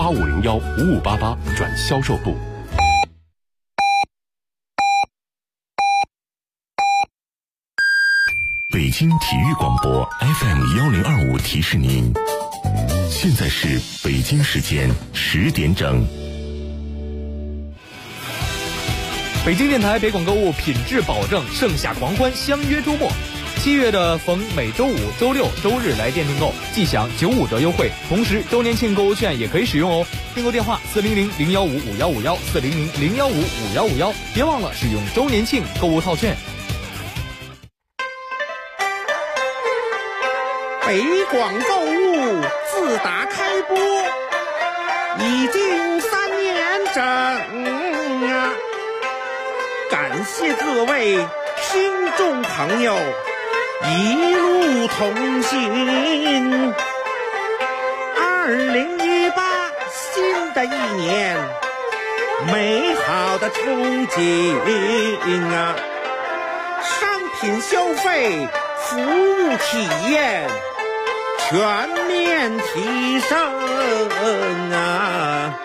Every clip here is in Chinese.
85015588转销售部。北京体育广播 FM1025提示您，现在是北京时间10点整。 北京电台北广购物品质保证，盛夏狂欢相约周末。7月的逢每周五、周六、周日来店订购，即享95折优惠，同时周年庆购物券也可以使用哦。订购电话400-015-5151，400-015-5151，别忘了使用周年庆购物套券。 北广购物自打开播已经3年整啊，感谢各位听众朋友一路同行。2018新的一年，美好的憧憬啊，商品消费、服务体验全面提升啊！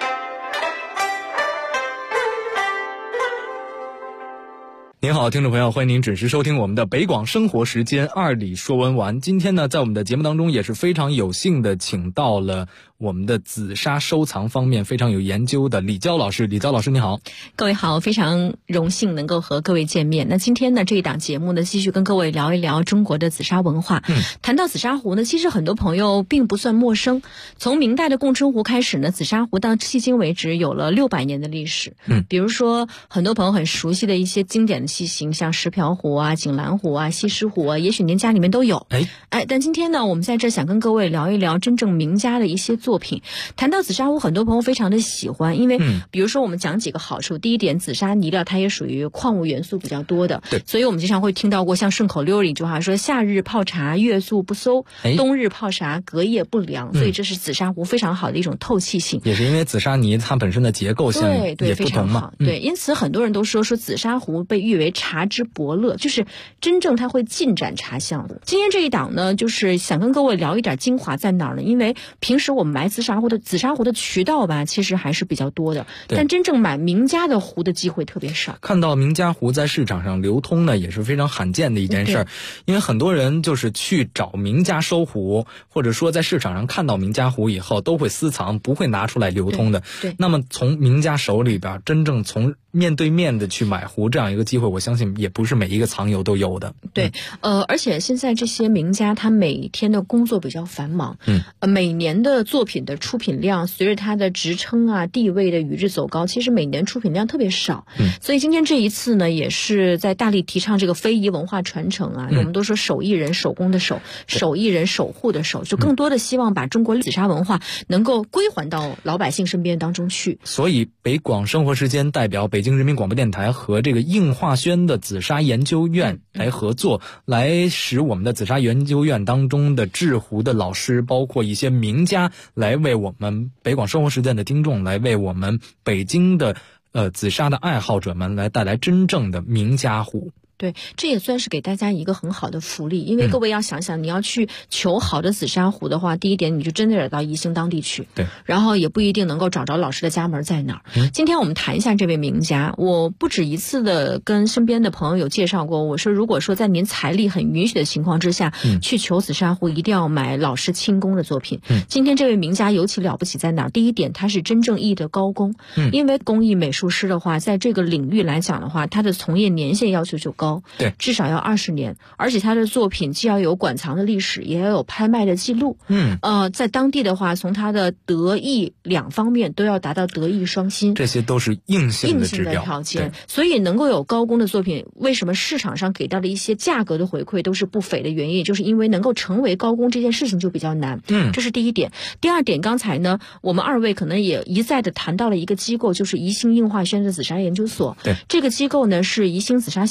您好，听众朋友，欢迎您准时收听我们的北广生活时间2里说文玩。今天呢，在我们的节目当中也是非常有幸的请到了我们的紫砂收藏方面非常有研究的李娇老师。李娇老师你好。 各位好，非常荣幸能够和各位见面。那今天呢，这一档节目呢，继续跟各位聊一聊中国的紫砂文化。谈到紫砂壶呢，其实很多朋友并不算陌生。从明代的供春壶开始呢，紫砂壶到迄今为止有了600年的历史。比如说很多朋友很熟悉的一些经典的器型，像石瓢壶啊、锦兰壶啊、西施壶啊，也许您家里面都有。但今天呢，我们在这想跟各位聊一聊真正名家的一些作品。谈到紫砂壶，很多朋友非常的喜欢，因为比如说我们讲几个好处。第一点，紫砂泥料它也属于矿物元素比较多的，所以我们经常会听到过像顺口溜里一句话说，夏日泡茶月宿不馊，冬日泡茶隔夜不凉。所以这是紫砂壶非常好的一种透气性。 也是因为紫砂泥它本身的结构性也不同嘛。 对，因此很多人都说紫砂壶被誉为茶之伯乐，就是真正它会进展茶香的。今天这一档呢，就是想跟各位聊一点精华在哪儿呢？因为平时我们买紫砂壶的渠道吧，其实还是比较多的，但真正买名家的壶的机会特别少。 看到名家壶在市场上流通呢，也是非常罕见的一件事儿。因为很多人就是去找名家收壶，或者说在市场上看到名家壶以后都会私藏，不会拿出来流通的。那么从名家手里边真正从面对面的去买壶这样一个机会，我相信也不是每一个藏友都有的。 而且现在这些名家他每天的工作比较繁忙，每年的作品的出品量随着他的职称啊地位的与日走高，其实每年出品量特别少。所以今天这一次呢，也是在大力提倡这个非遗文化传承啊。我们都说手艺人手工的手，手艺人守护的守，就更多的希望把中国紫砂文化能够归还到老百姓身边当中去。 所以北广生活时间代表北京人民广播电台和这个应化轩的紫砂研究院来合作，来使我们的紫砂研究院当中的制壶的老师，包括一些名家，来为我们北广生活时间的听众，来为我们北京的紫砂的爱好者们来带来真正的名家壶。 对，这也算是给大家一个很好的福利，因为各位要想想，你要去求好的紫砂壶的话，第一点你就真的得到宜兴当地去，然后也不一定能够找着老师的家门在哪儿。今天我们谈一下这位名家，我不止一次的跟身边的朋友有介绍过，我说如果说在您财力很允许的情况之下，去求紫砂壶，一定要买老师亲工的作品。今天这位名家尤其了不起在哪儿？第一点，他是真正意义的高工，因为工艺美术师的话，在这个领域来讲的话，他的从业年限要求就高，至少要20年，而且他的作品既要有馆藏的历史，也要有拍卖的记录。在当地的话，从他的德艺两方面都要达到德艺双馨， 这些都是硬性的指标条件。所以能够有高工的作品，为什么市场上给到的一些价格的回馈都是不菲的原因，就是因为能够成为高工这件事情就比较难。这是第一点。第二点，刚才呢我们2位可能也一再的谈到了一个机构，就是宜兴应化轩的紫砂研究所。这个机构呢是宜兴紫砂协会下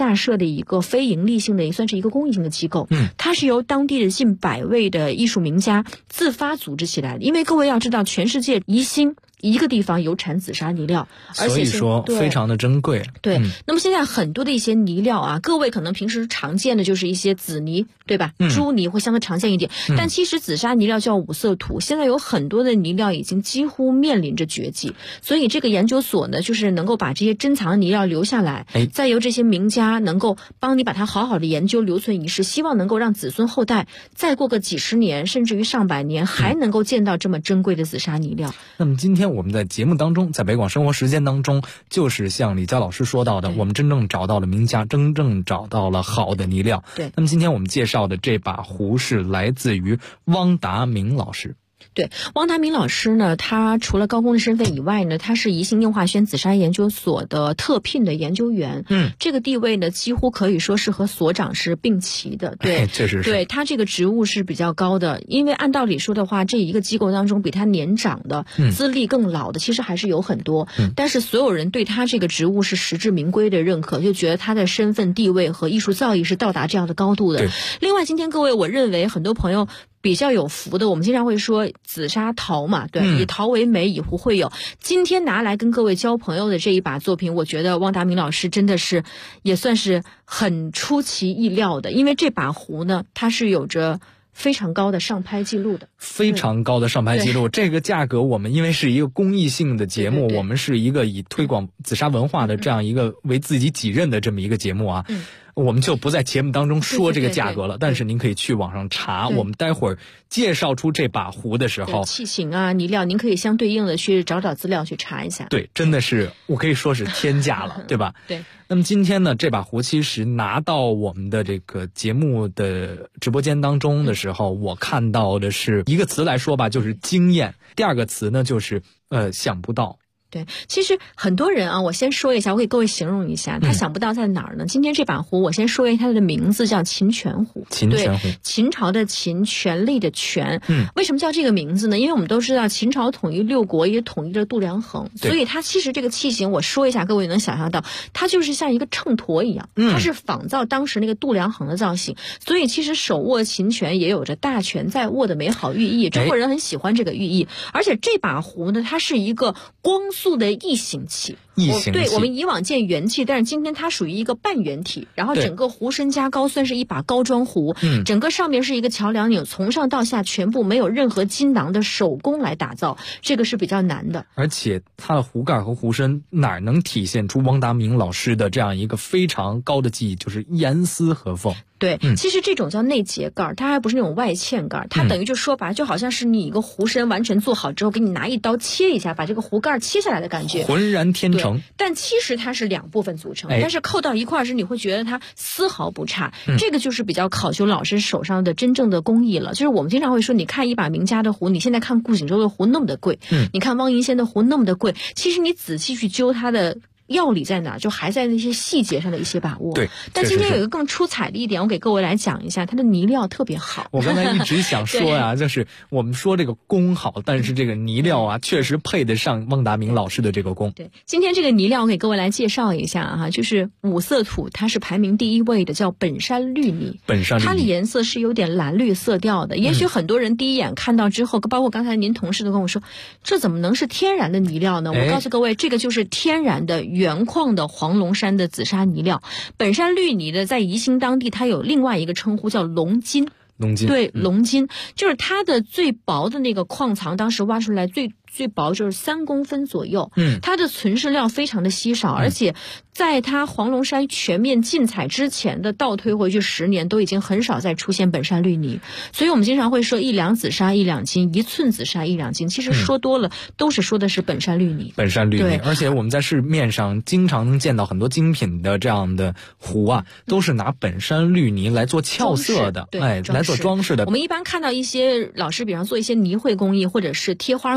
下设的一个非盈利性的，也算是一个公益性的机构。它是由当地的近100位的艺术名家自发组织起来的。因为各位要知道，全世界宜兴一个地方有产紫砂泥料，而且所以说非常的珍贵。 对，那么现在很多的一些泥料啊，各位可能平时常见的就是一些紫泥，对吧？朱泥会相对常见一点，但其实紫砂泥料叫五色土，现在有很多的泥料已经几乎面临着绝迹，所以这个研究所呢，就是能够把这些珍藏的泥料留下来，再由这些名家能够帮你把它好好的研究留存于世，希望能够让子孙后代再过个几十年甚至于上百年还能够见到这么珍贵的紫砂泥料。 那么今天我们在节目当中，在北广生活时间当中，就是像李佳老师说到的，我们真正找到了名家，真正找到了好的泥料。 对， 那么今天我们介绍的这把壶是来自于汪达明老师。 对，汪达明老师呢，他除了高工的身份以外呢，他是宜兴应化轩紫砂研究所的特聘的研究员。这个地位呢，几乎可以说是和所长是并齐的。对， 确实是。 对，他这个职务是比较高的，因为按道理说的话，这一个机构当中比他年长的、资历更老的，其实还是有很多。但是所有人对他这个职务是实至名归的认可，就觉得他的身份地位和艺术造诣是到达这样的高度的。另外，今天各位，我认为很多朋友比较有福的，我们经常会说紫砂陶嘛，对，以陶为美，以壶会友。今天拿来跟各位交朋友的这一把作品，我觉得汪达明老师真的是也算是很出其意料的，因为这把壶呢，它是有着非常高的上拍记录的， 非常高的上拍记录。这个价格我们因为是一个公益性的节目，我们是一个以推广紫砂文化的这样一个为自己己任的这么一个节目啊。我们就不在节目当中说这个价格了，但是您可以去网上查。我们待会儿介绍出这把壶的时候， 器型啊、泥料，您可以相对应的去找资料去查一下。 对，真的是我可以说是天价了，对吧？ 对。 那么今天呢，这把壶其实拿到我们的这个节目的直播间当中的时候，我看到的是一个词来说吧，就是惊艳；第二个词呢，就是想不到。 对，其实很多人啊，我先说一下，我给各位形容一下，他想不到在哪儿呢？今天这把壶，我先说一下它的名字，叫秦泉壶。 秦泉壶， 秦朝的秦，权力的权。为什么叫这个名字呢？因为我们都知道秦朝统一6国，也统一了度量衡，所以它其实这个器型，我说一下，各位能想象到，它就是像一个秤砣一样，它是仿造当时那个度量衡的造型，所以其实手握秦权也有着大权在握的美好寓意。中国人很喜欢这个寓意，而且这把壶呢，它是一个光速的异形器。对，我们以往见圆器，但是今天它属于一个半圆体，然后整个壶身加高，算是一把高装壶。整个上面是一个桥梁拧，从上到下全部没有任何金囊的手工来打造，这个是比较难的。 而且它的壶盖和壶身哪能体现出汪达明老师的这样一个非常高的技艺，就是严丝合缝。 对，其实这种叫内结盖，它还不是那种外嵌盖，它等于就说白，就好像是你一个壶身完全做好之后，给你拿一刀切一下，把这个壶盖切下来的感觉， 浑然天成。 但其实它是2部分组成，但是扣到一块时，你会觉得它丝毫不差。这个就是比较考究老师手上的真正的工艺了。就是我们经常会说，你看一把名家的壶，你现在看顾景舟的壶那么的贵，你看汪银仙的壶那么的贵，其实你仔细去揪它的要理在哪，就还在那些细节上的一些把握。 对， 但今天有一个更出彩的一点，我给各位来讲一下，它的泥料特别好。 我刚才一直想说呀，就是我们说这个工好，但是这个泥料啊，确实配得上汪达明老师的这个工。 对，今天这个泥料我给各位来介绍一下啊，就是五色土，它是排名第1位的，叫本山绿泥。 本山绿泥， 它的颜色是有点蓝绿色调的。也许很多人第一眼看到之后，包括刚才您同事都跟我说，这怎么能是天然的泥料呢？我告诉各位，这个就是天然的原矿的黄龙山的紫砂泥料。本山绿泥的在宜兴当地它有另外一个称呼叫龙金。对，龙金就是它的最薄的那个矿藏，当时挖出来最薄就是3公分左右。它的存世料非常的稀少，而且在它黄龙山全面禁采之前的倒推回去10年，都已经很少再出现本山绿泥。所以我们经常会说1两紫砂1两金，1寸紫砂1两金，其实说多了都是说的是本山绿泥。 本山绿泥，而且我们在市面上经常能见到很多精品的这样的壶啊，都是拿本山绿泥来做俏色的，来做装饰的。 我们一般看到一些老师，比方做一些泥绘工艺或者是贴花工艺的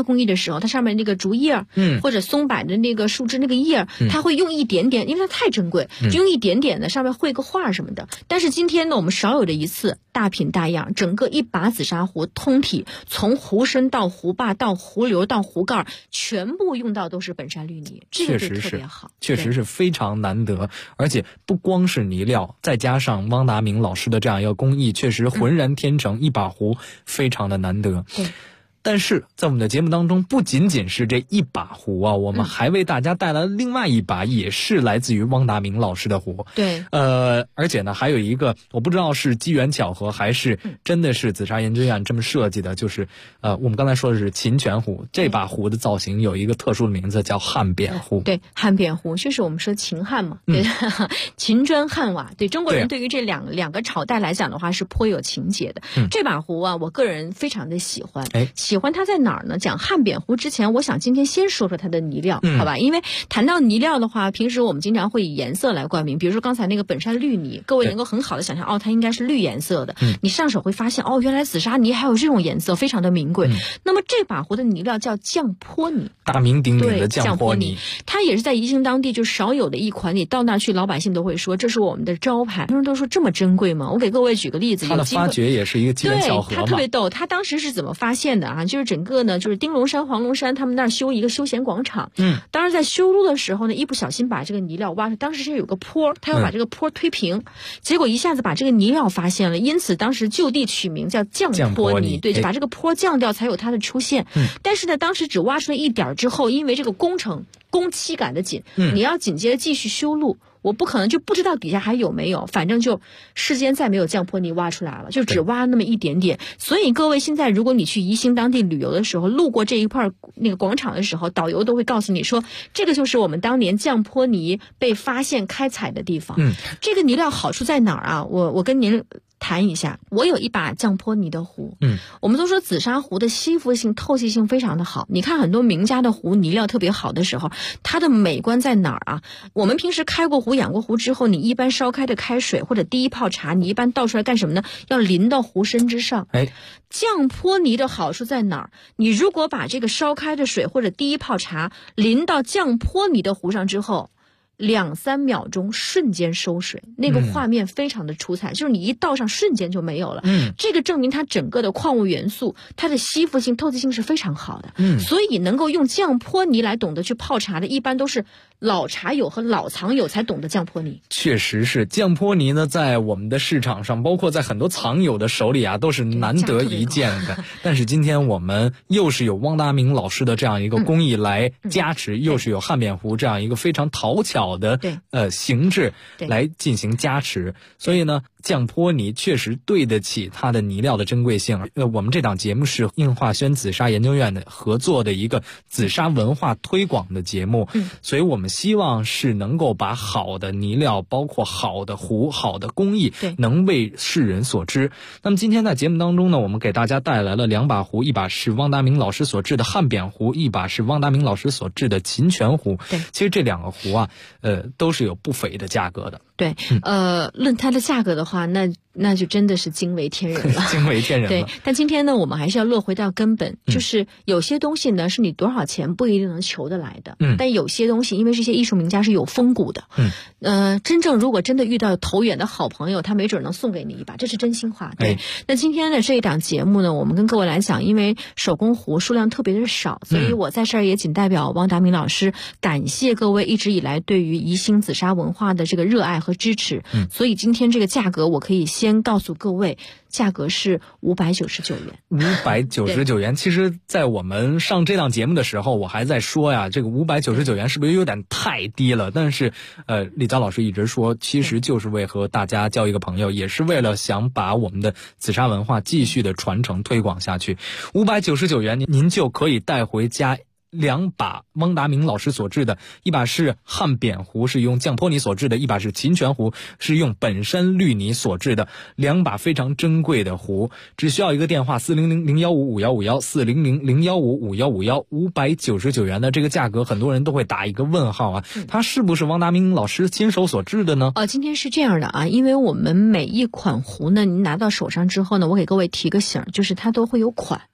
时候，它上面那个竹叶，或者松柏的那个树枝那个叶，它会用一点点，因为它太珍贵，就用一点点的上面绘个画什么的。但是今天呢，我们少有的一次大品大样，整个一把紫砂壶通体，从壶身到壶把到壶流到壶盖，全部用到都是本山绿泥，这个就特别好， 确实是非常难得。而且不光是泥料，再加上汪达明老师的这样一个工艺，确实浑然天成，一把壶非常的难得。但是在我们的节目当中，不仅仅是这一把壶啊，我们还为大家带来了另外一把，也是来自于汪达明老师的壶。 对， 而且呢，还有一个我不知道是机缘巧合还是真的是紫砂研究院这么设计的，就是我们刚才说的是秦泉壶，这把壶的造型有一个特殊的名字叫汉扁壶。 对，汉扁壶就是我们说秦汉嘛，对，秦砖汉瓦。对，中国人对于这两个朝代来讲的话是颇有情节的。这把壶啊，我个人非常的喜欢。喜欢它在哪儿呢？讲汉扁壶之前，我想今天先说说它的泥料，好吧？因为谈到泥料的话，平时我们经常会以颜色来冠名，比如说刚才那个本山绿泥，各位能够很好的想象，它应该是绿颜色的。你上手会发现，原来紫砂泥还有这种颜色，非常的名贵。那么这把壶的泥料叫降坡泥， 大名鼎鼎的降坡泥， 它也是在宜兴当地就少有的一款。你到那儿去，老百姓都会说这是我们的招牌。很多人都说这么珍贵吗？我给各位举个例子， 它的发掘也是一个机缘巧合嘛。 对，它特别逗，它当时是怎么发现的啊？就是整个呢，就是丁龙山、黄龙山他们那儿修一个休闲广场。当时在修路的时候呢，一不小心把这个泥料挖出，当时是有个坡，他要把这个坡推平，结果一下子把这个泥料发现了，因此当时就地取名叫降坡泥。对，就把这个坡降掉，才有它的出现。但是呢，当时只挖出了一点之后，因为这个工期赶得紧，你要紧接着继续修路。我不可能就不知道底下还有没有，反正就世间再没有降坡泥挖出来了，就只挖那么一点点。所以各位现在如果你去宜兴当地旅游的时候，路过这一块那个广场的时候，导游都会告诉你说，这个就是我们当年降坡泥被发现开采的地方。这个泥料好处在哪儿啊？我跟您谈一下，我有一把降坡泥的壶。我们都说紫砂壶的吸附性、透气性非常的好。你看很多名家的壶泥料特别好的时候，它的美观在哪儿啊？我们平时开过壶、养过壶之后，你一般烧开的开水或者第一泡茶，你一般倒出来干什么呢？要淋到壶身之上。降坡泥的好处在哪儿？你如果把这个烧开的水或者第一泡茶淋到降坡泥的壶上之后，2-3秒钟瞬间收水，那个画面非常的出彩，就是你一倒上瞬间就没有了。这个证明它整个的矿物元素，它的吸附性、透气性是非常好的。所以能够用降坡泥来懂得去泡茶的，一般都是老茶友和老藏友才懂得降坡泥。 确实是降坡泥呢，在我们的市场上，包括在很多藏友的手里啊，都是难得一见的。但是今天我们又是有汪达明老师的这样一个工艺来加持，又是有汉扁壶这样一个非常讨巧的形制来进行加持，所以呢，降坡泥确实对得起它的泥料的珍贵性。我们这档节目是应化轩紫砂研究院的合作的一个紫砂文化推广的节目，所以我们希望是能够把好的泥料，包括好的壶、好的工艺，能为世人所知。那么今天在节目当中呢，我们给大家带来了2把壶，一把是汪达明老师所制的汉扁壶，一把是汪达明老师所制的秦泉壶。其实这2个壶啊，都是有不菲的价格的。 对，论它的价格的话，那就真的是惊为天人了， 惊为天人了。 对，但今天呢，我们还是要落回到根本，就是有些东西呢，是你多少钱不一定能求得来的。但有些东西，因为这些艺术名家是有风骨的。真正如果真的遇到投缘的好朋友，他没准能送给你一把，这是真心话。对，那今天的这一档节目呢，我们跟各位来讲，因为手工壶数量特别的少，所以我在这儿也仅代表汪达明老师感谢各位一直以来对于宜兴紫砂文化的这个热爱和支持。所以今天这个价格，我可以先告诉各位，价格是599元。 599元，其实在我们上这档节目的时候，我还在说呀，这个599元是不是有点太低了？但是李佳老师一直说，其实就是为和大家交一个朋友，也是为了想把我们的紫砂文化继续的传承推广下去。599元您就可以带回家2把汪达明老师所制的，一把是汉扁壶，是用降坡泥所制的，一把是秦泉壶，是用本山绿泥所制的，2把非常珍贵的壶。只需要一个电话400-015-5151 400-015-5151 599元的这个价格，很多人都会打一个问号啊，它是不是汪达明老师亲手所制的呢？ 今天是这样的啊，因为我们每一款壶呢，您拿到手上之后呢，我给各位提个醒，就是它都会有款。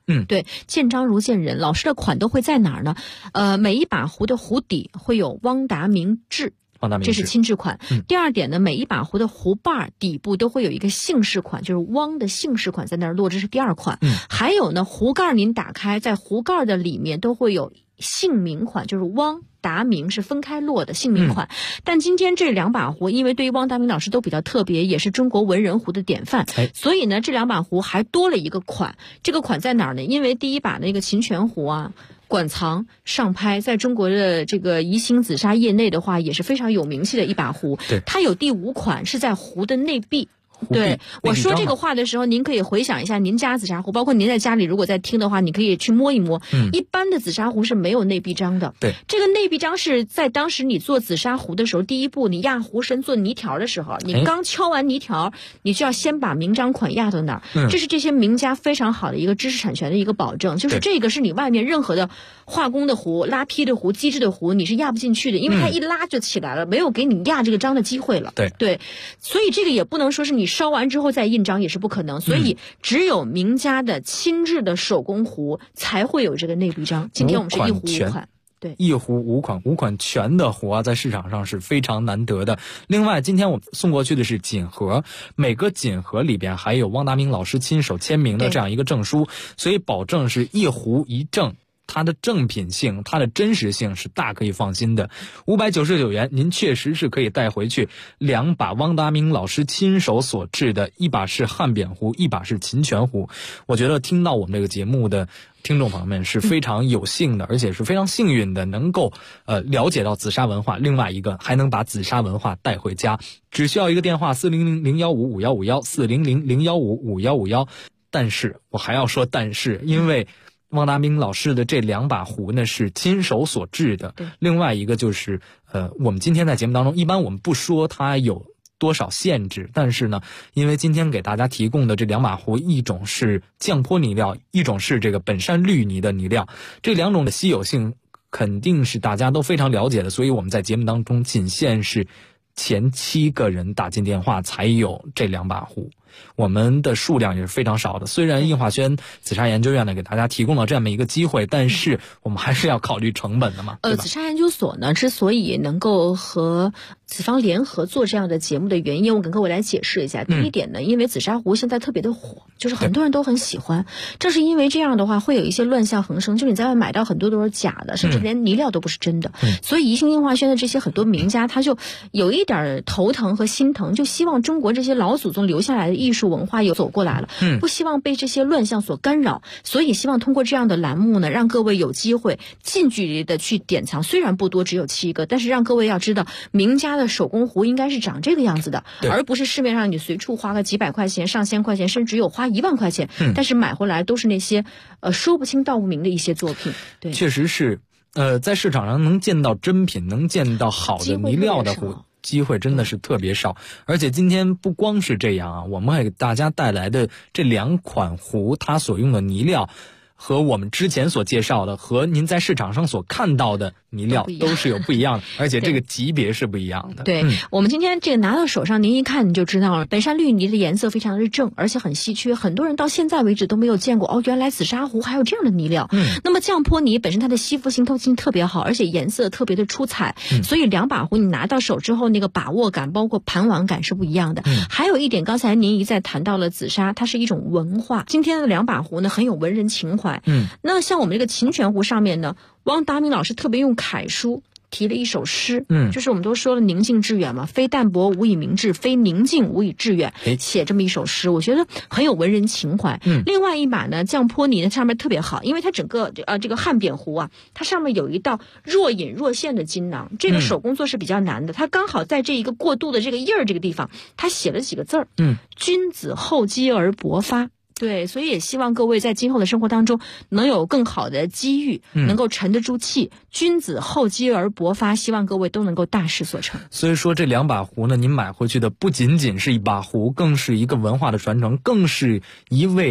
对，见章如见人。老师的款都会在哪儿呢？每一把壶的壶底会有汪达明志。这是亲制款。第二点呢，每一把壶的壶把底部都会有一个姓氏款，就是汪的姓氏款在那儿落，这是第二款。还有呢，壶盖您打开，在壶盖的里面都会有姓名款，就是汪达明是分开落的姓名款。但今天这2把壶，因为对于汪达明老师都比较特别，也是中国文人壶的典范，所以呢，这2把壶还多了一个款。这个款在哪儿呢？因为第一把那个秦泉壶啊，馆藏上拍，在中国的这个宜兴紫砂业内的话，也是非常有名气的一把壶。 对， 它有第5款是在壶的内壁。对，我说这个话的时候，您可以回想一下您家紫砂壶，包括您在家里如果在听的话，你可以去摸一摸。一般的紫砂壶是没有内壁章的。 对， 这个内壁章是在当时你做紫砂壶的时候，第一步你压壶身做泥条的时候，你刚敲完泥条，你就要先把明章款压到那儿。这是这些名家非常好的一个知识产权的一个保证，就是这个是你外面任何的化工的壶、拉坯的壶、机制的壶，你是压不进去的，因为它一拉就起来了，没有给你压这个章的机会了。对，所以这个也不能说是你烧完之后再印章，也是不可能。所以只有名家的亲制的手工壶才会有这个内壁章。今天我们是一壶5款。对， 一壶5款全的壶啊，在市场上是非常难得的。另外，今天我送过去的是锦盒，每个锦盒里边还有汪达明老师亲手签名的这样一个证书，所以保证是一壶一证。它的正品性，它的真实性是大可以放心的。599元，您确实是可以带回去2把汪达明老师亲手所制的，一把是汉扁壶，一把是秦泉壶。我觉得听到我们这个节目的听众朋友们是非常有幸的，而且是非常幸运的，能够了解到紫砂文化，另外一个还能把紫砂文化带回家。只需要一个电话400-015-5151 400-015-5151。但是我还要说但是，因为汪达明老师的这2把壶呢是亲手所制的。另外一个就是我们今天在节目当中一般我们不说它有多少限制，但是呢，因为今天给大家提供的这2把壶，一种是降坡泥料，一种是这个本山绿泥的泥料，这2种的稀有性肯定是大家都非常了解的，所以我们在节目当中仅限是前7个人打进电话才有这2把壶，我们的数量也是非常少的。虽然应化轩紫砂研究院呢给大家提供了这么一个机会，但是我们还是要考虑成本的嘛。 紫砂研究所呢之所以能够和紫方联合做这样的节目的原因，我跟各位来解释一下。第一点呢，因为紫砂壶现在特别的火，就是很多人都很喜欢，正是因为这样的话会有一些乱象横生，就你在外买到很多都是假的，甚至连泥料都不是真的。所以宜兴应化轩的这些很多名家他就有一点头疼和心疼，就希望中国这些老祖宗留下来的艺术文化有走过来了，不希望被这些乱象所干扰，所以希望通过这样的栏目呢，让各位有机会近距离的去典藏，虽然不多，只有7个，但是让各位要知道名家的手工壶应该是长这个样子的，而不是市面上你随处花个几百块钱、上千块钱，甚至有花1万块钱，但是买回来都是那些说不清道不明的一些作品。对， 确实是在市场上能见到真品，能见到好的泥料的壶机会真的是特别少。而且今天不光是这样啊，我们还给大家带来的这2款壶，它所用的泥料和我们之前所介绍的和您在市场上所看到的泥料都是有不一样的，而且这个级别是不一样的。 对，我们今天这个拿到手上，您一看你就知道了，本山绿泥的颜色非常的正，而且很稀缺，很多人到现在为止都没有见过哦，原来紫砂壶还有这样的泥料。那么降坡泥本身它的吸附性、透气性特别好，而且颜色特别的出彩，所以2把壶你拿到手之后，那个把握感包括盘玩感是不一样的。还有一点，刚才您一再谈到了紫砂，它是一种文化。今天的2把壶呢，很有文人情怀。那像我们这个秦泉壶上面呢，汪达明老师特别用楷书提了一首诗，就是我们都说了宁静致远嘛，非淡泊无以明志，非宁静无以致远，写这么一首诗，我觉得很有文人情怀。另外一把呢，降坡泥呢上面特别好，因为它整个这个汉扁壶啊，它上面有一道若隐若现的金囊，这个手工做是比较难的，它刚好在这一个过渡的这个印儿这个地方，它写了几个字儿，君子厚积而薄发。对，所以也希望各位在今后的生活当中能有更好的机遇，能够沉得住气。君子厚积而薄发，希望各位都能够大事所成。 所以说这2把壶呢，您买回去的不仅仅是一把壶，更是一个文化的传承，更是一位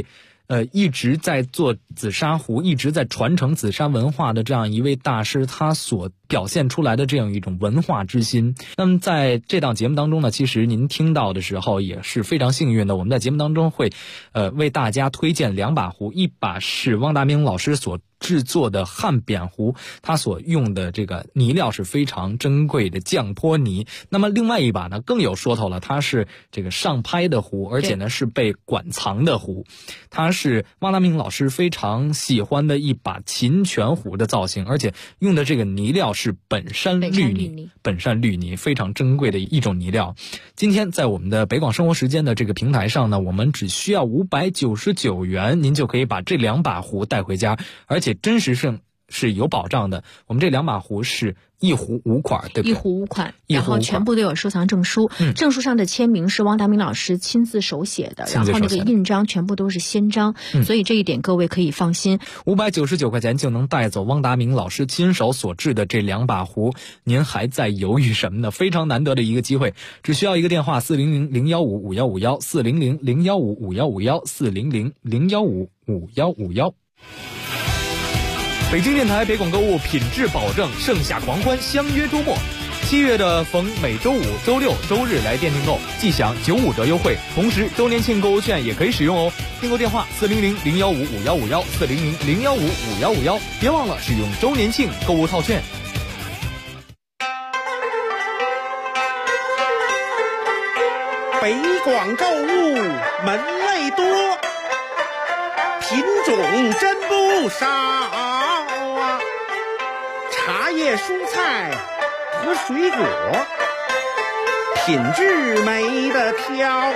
一直在做紫砂壶，一直在传承紫砂文化的这样一位大师，他所表现出来的这样一种文化之心。那么在这档节目当中呢，其实您听到的时候也是非常幸运的，我们在节目当中会为大家推荐2把壶，一把是汪达明老师所制作的汉扁壶，它所用的这个泥料是非常珍贵的降坡泥。那么另外一把呢更有说头了，它是这个上拍的壶，而且呢是被馆藏的壶，它是汪达明老师非常喜欢的一把琴泉壶的造型，而且用的这个泥料是本山绿泥，非常珍贵的一种泥料。今天在我们的北广生活时间的这个平台上呢，我们只需要599元，您就可以把这2把壶带回家，而且真实性是有保障的。我们这2把壶是1壶5款，对不对？1 壶5款，然后全部都有收藏证书，证书上的签名是汪达明老师亲自手写的，然后那个印章全部都是先章，所以这一点各位可以放心。 599块钱就能带走汪达明老师亲手所制的这2把壶，您还在犹豫什么呢？非常难得的一个机会，只需要一个电话400-015-5151 400-015-5151 400-015-5151。北京电台北广购物品质保证，盛夏狂欢，相约周末。7月的逢每周五、周六、周日来店订购，即享95折优惠，同时周年庆购物券也可以使用哦。订购电话400-015-5151 400-015-5151，别忘了使用周年庆购物套券。 北广购物门类多，品种真不少啊，茶叶、蔬菜和水果，品质没得挑，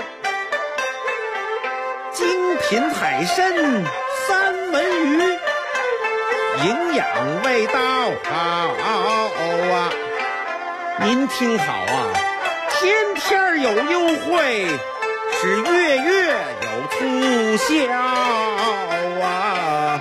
精品海参、三文鱼，营养味道好啊！您听好啊，天天有优惠，是月月有促销啊！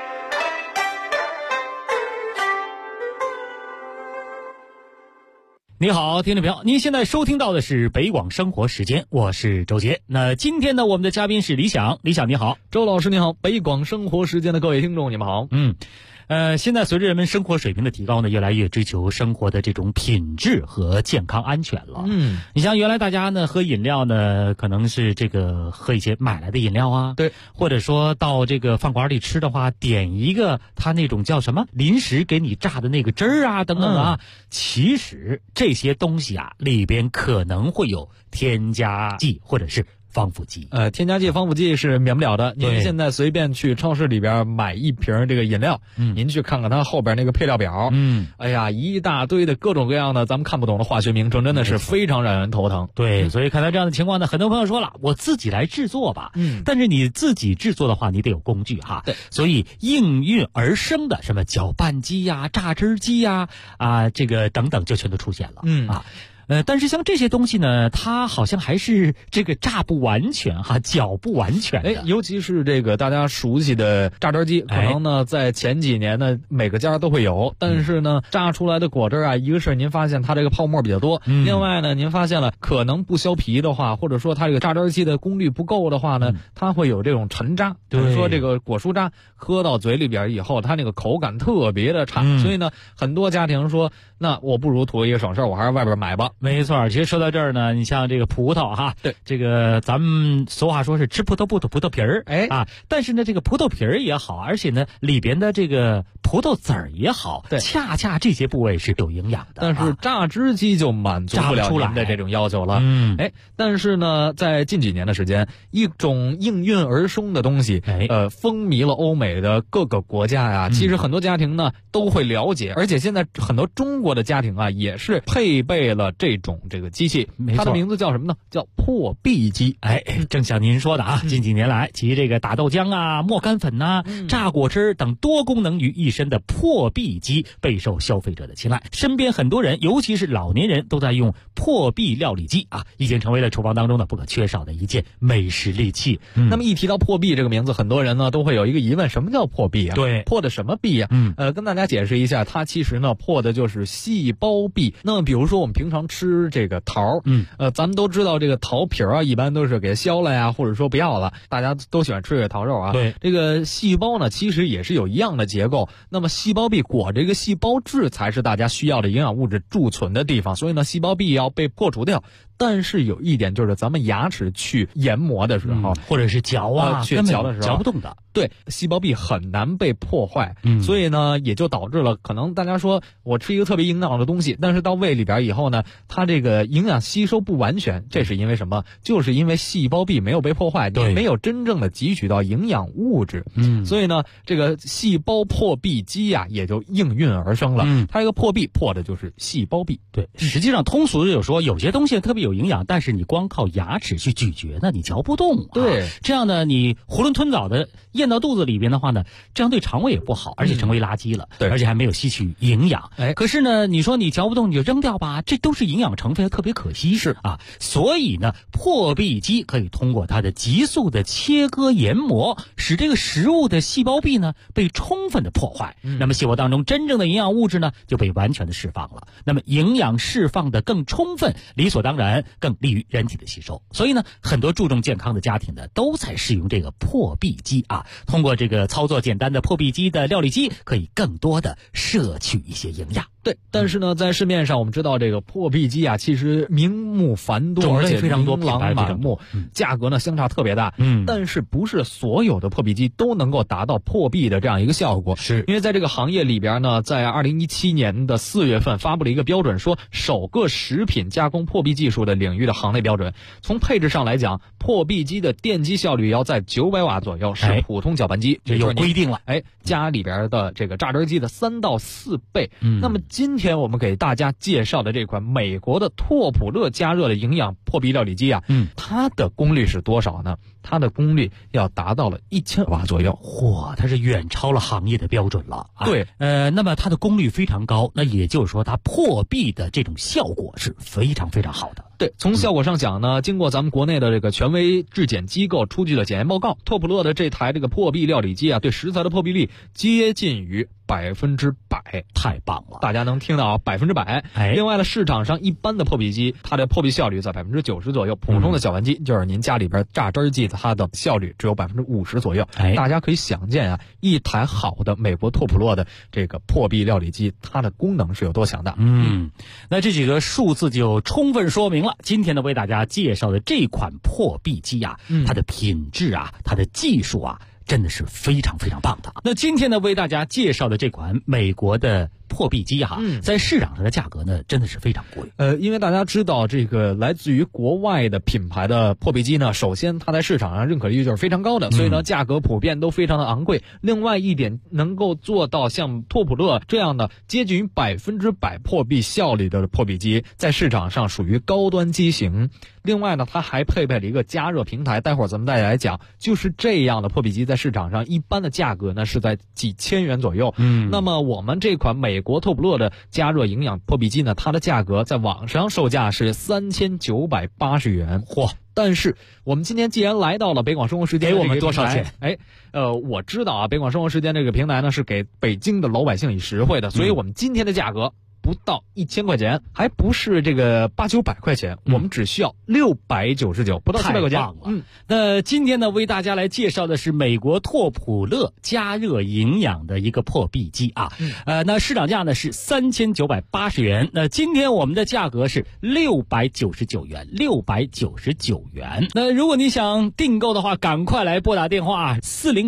你好，听众朋友，您现在收听到的是北广生活时间，我是周杰。那今天呢，我们的嘉宾是李想，李想你好。 周老师你好，北广生活时间的各位听众你们好。 现在随着人们生活水平的提高呢，越来越追求生活的这种品质和健康安全了。你像原来大家呢喝饮料呢，可能是这个喝一些买来的饮料啊， 对， 或者说到这个饭馆里吃的话，点一个他那种叫什么临时给你榨的那个汁儿啊等等啊，其实这些东西啊里边可能会有添加剂或者是防腐剂。 添加剂、防腐剂是免不了的。您现在随便去超市里边买一瓶这个饮料，您去看看它后边那个配料表，哎呀，一大堆的各种各样的咱们看不懂的化学名称，真的是非常让人头疼。 对，所以看到这样的情况呢，很多朋友说了，我自己来制作吧。但是你自己制作的话，你得有工具哈。 对， 所以应运而生的什么搅拌机呀、榨汁机呀这个等等就全都出现了。但是像这些东西呢，它好像还是这个榨不完全哈，搅不完全的。 尤其是这个大家熟悉的榨汁机，可能呢在前几年呢每个家都会有，但是呢榨出来的果汁啊，一个是您发现它这个泡沫比较多，另外呢您发现了可能不削皮的话，或者说它这个榨汁机的功率不够的话呢，它会有这种沉渣，比如说这个果蔬渣喝到嘴里边以后，它那个口感特别的差，所以呢很多家庭说，那我不如图一个省事，我还是外边买吧。 没错，其实说到这儿呢，你像这个葡萄哈， 对， 这个咱们俗话说是吃葡萄不吐葡萄皮儿，但是呢，这个葡萄皮儿也好，而且呢，里边的这个葡萄籽儿也好， 对， 恰恰这些部位是有营养的。 但是榨汁机就满足不了您的这种要求了。但是呢，在近几年的时间，一种应运而生的东西，风靡了欧美的各个国家呀。其实很多家庭呢都会了解，而且现在很多中国的家庭啊也是配备了这个机器，它的名字叫什么呢？叫破壁机。 正像您说的啊，近几年来其这个打豆浆啊、磨干粉呐、榨果汁等多功能于一身的破壁机备受消费者的青睐。身边很多人，尤其是老年人都在用破壁料理机啊，已经成为了厨房当中的不可缺少的一件美食利器。 那么一提到破壁这个名字，很多人呢都会有一个疑问，什么叫破壁啊？ 对， 破的什么壁啊？跟大家解释一下，它其实呢破的就是细胞壁。那么比如说我们平常吃吃这个桃。咱们都知道这个桃皮啊，一般都是给削了呀，或者说不要了，大家都喜欢吃这个桃肉啊。 对， 这个细胞呢，其实也是有一样的结构。那么细胞壁裹这个细胞质才是大家需要的营养物质贮存的地方，所以呢，细胞壁要被破除掉。但是有一点就是，咱们牙齿去研磨的时候， 或者是嚼啊， 去嚼的时候嚼不动的。 对，细胞壁很难被破坏，所以呢，也就导致了可能大家说我吃一个特别营养的东西，但是到胃里边以后呢，它这个营养吸收不完全，这是因为什么？就是因为细胞壁没有被破坏，你没有真正的汲取到营养物质。所以呢，这个细胞破壁机呀，也就应运而生了。它这个破壁破的就是细胞壁。 对，实际上通俗的就说，有些东西特别有营养，但是你光靠牙齿去咀嚼呢，你嚼不动。 对， 这样呢，你囫囵吞枣的咽到肚子里边的话呢，这样对肠胃也不好，而且成为垃圾了。 对， 而且还没有吸取营养。可是呢，你说你嚼不动你就扔掉吧，这都是营养成分，特别可惜。 是啊，所以呢，破壁机可以通过它的急速的切割研磨，使这个食物的细胞壁呢被充分的破坏。那么细胞当中真正的营养物质呢就被完全的释放了。那么营养释放的更充分，理所当然更利于人体的吸收。所以呢，很多注重健康的家庭呢都在使用这个破壁机啊。通过这个操作简单的破壁机的料理机，可以更多的摄取一些营养。 对，但是呢，在市面上我们知道这个破壁机啊，其实名目繁多，而且非常多， 琳琅满目，价格呢相差特别大。但是不是所有的破壁机都能够达到破壁的这样一个效果？ 是因为在这个行业里边呢，在2017年的4月份发布了一个标准，说首个食品加工破壁技术的领域的行内标准。从配置上来讲，破壁机的电机效率要在900瓦左右，是普通搅拌机， 这有规定了。 家里边的这个榨汁机的3到4倍。那么今天我们给大家介绍的这款美国的拓普勒加热的营养破壁料理机啊，它的功率是多少呢？它的功率要达到了1000瓦左右。 嚯，它是远超了行业的标准了。 对， 那么它的功率非常高，那也就是说它破壁的这种效果是非常非常好的。 对，从效果上讲呢，经过咱们国内的这个权威质检机构出具的检验报告，拓普勒的这台这个破壁料理机啊，对食材的破壁率接近于100%， 太棒了！ 大家能听到100%。另外呢，市场上一般的破壁机，它的破壁效率在90%左右；普通的搅拌机，就是您家里边榨汁机，它的效率只有50%左右。大家可以想见啊，一台好的美国拓普勒的这个破壁料理机，它的功能是有多强大。 那这几个数字就充分说明了今天呢为大家介绍的这款破壁机啊，它的品质啊，它的技术啊，真的是非常非常棒的。那今天呢为大家介绍的这款美国的破壁机哈，在市场上的价格呢真的是非常贵。 因为大家知道这个来自于国外的品牌的破壁机呢，首先它在市场上认可率就是非常高的，所以呢价格普遍都非常的昂贵。另外一点，能够做到像拓普勒这样的接近于100%破壁效率的破壁机，在市场上属于高端机型。另外呢，它还配备了一个加热平台，待会儿咱们再来讲。就是这样的破壁机在市场上一般的价格呢是在几千元左右。那么我们这款美国拓普勒的加热营养破壁机呢，它的价格在网上售价是3980元。 嚯！ 但是我们今天既然来到了北广生活时间， 给我们多少钱？ 我知道啊，北广生活时间这个平台呢是给北京的老百姓以实惠的，所以我们今天的价格不到1000块钱，还不是这个800-900块钱，我们只需要699，不到700块钱。 太棒了！那今天呢，为大家来介绍的是美国拓普勒加热营养的一个破壁机啊。那市场价呢是3980元，那今天我们的价格是699元，699元。那如果你想订购的话，赶快来拨打电话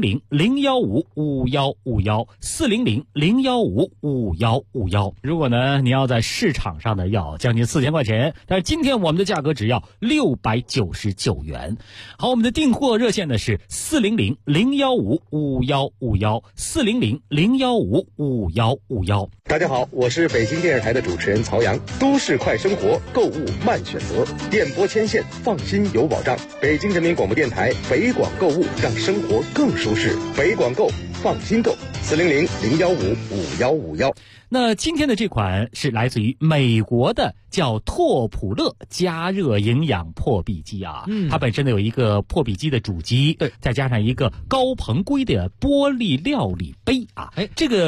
400-015-5151，400-015-5151。如果呢你要在市场上呢要将近4000块钱，但是今天我们的价格只要699元。好，我们的订货热线呢是400-015-5151，400-015-5151。 大家好，我是北京电视台的主持人曹阳。都市快生活，购物慢选择，电波牵线，放心有保障。北京人民广播电台北广购物，让生活更舒适。北广购，放心购，400-015-5151。 那今天的这款是来自于美国的叫拓普勒加热营养破壁机啊，它本身呢有一个破壁机的主机，再加上一个高硼硅的玻璃料理杯啊，这个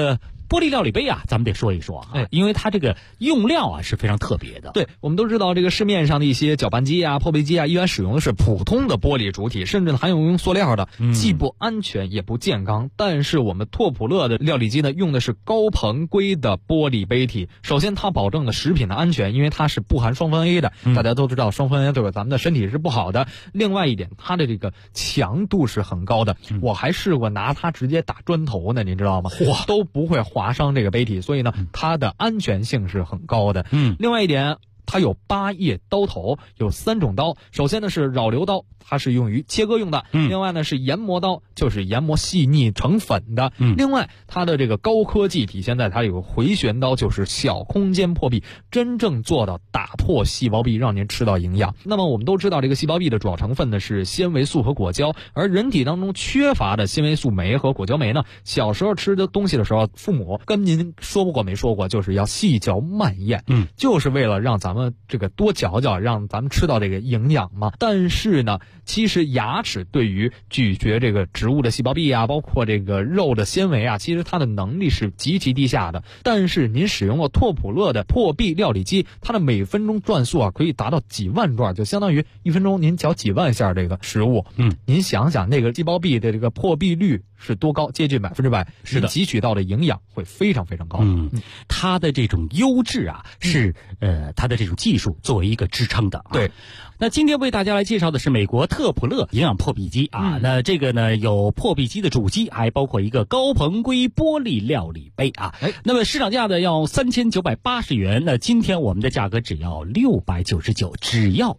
玻璃料理杯啊，咱们得说一说啊，因为它这个用料啊是非常特别的。 对，我们都知道这个市面上的一些搅拌机啊、破壁机啊，依然使用的是普通的玻璃主体，甚至含有用塑料的，既不安全也不健康。但是我们拓普乐的料理机呢，用的是高硼硅的玻璃杯体。首先，它保证了食品的安全，因为它是不含双酚 A 的。大家都知道双酚 A 对咱们的身体是不好的。另外一点，它的这个强度是很高的。我还试过拿它直接打砖头呢，您知道吗？都不会划伤这个杯体，所以呢，它的安全性是很高的。另外一点，它有8叶刀头，有3种刀。首先呢是扰流刀，它是用于切割用的。另外呢是研磨刀，就是研磨细腻成粉的。另外它的这个高科技体现在它有回旋刀，就是小空间破壁，真正做到打破细胞壁，让您吃到营养。那么我们都知道这个细胞壁的主要成分呢是纤维素和果胶，而人体当中缺乏的纤维素酶和果胶酶呢，小时候吃的东西的时候，父母跟您说过没说过，就是要细嚼慢咽，就是为了让咱们这个多嚼嚼，让咱们吃到这个营养嘛。但是呢，其实牙齿对于咀嚼这个植物的细胞壁啊，包括这个肉的纤维啊，其实它的能力是极其低下的。但是您使用了拓普乐的破壁料理机，它的每分钟转速啊可以达到几万转，就相当于1分钟您嚼几万下这个食物。您想想那个细胞壁的这个破壁率是多高，接近100%，是的，汲取到的营养会非常非常高。 它的这种优质啊，是它的这种技术作为一个支撑的。 对。 那今天为大家来介绍的是美国特普乐营养破壁机啊。那这个呢有破壁机的主机，还包括一个高硼硅玻璃料理杯啊。那么市场价呢要3980元，那今天我们的价格只要699，只要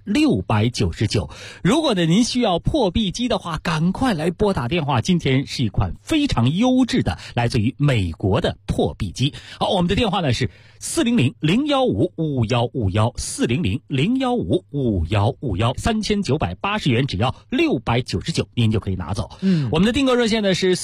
699。如果呢您需要破壁机的话，赶快来拨打电话。今天是一款非常优质的来自于美国的破壁机。好，我们的电话呢是400-015-5151，400-015-5151，3980元，只要699，您就可以拿走。我们的订购热线呢是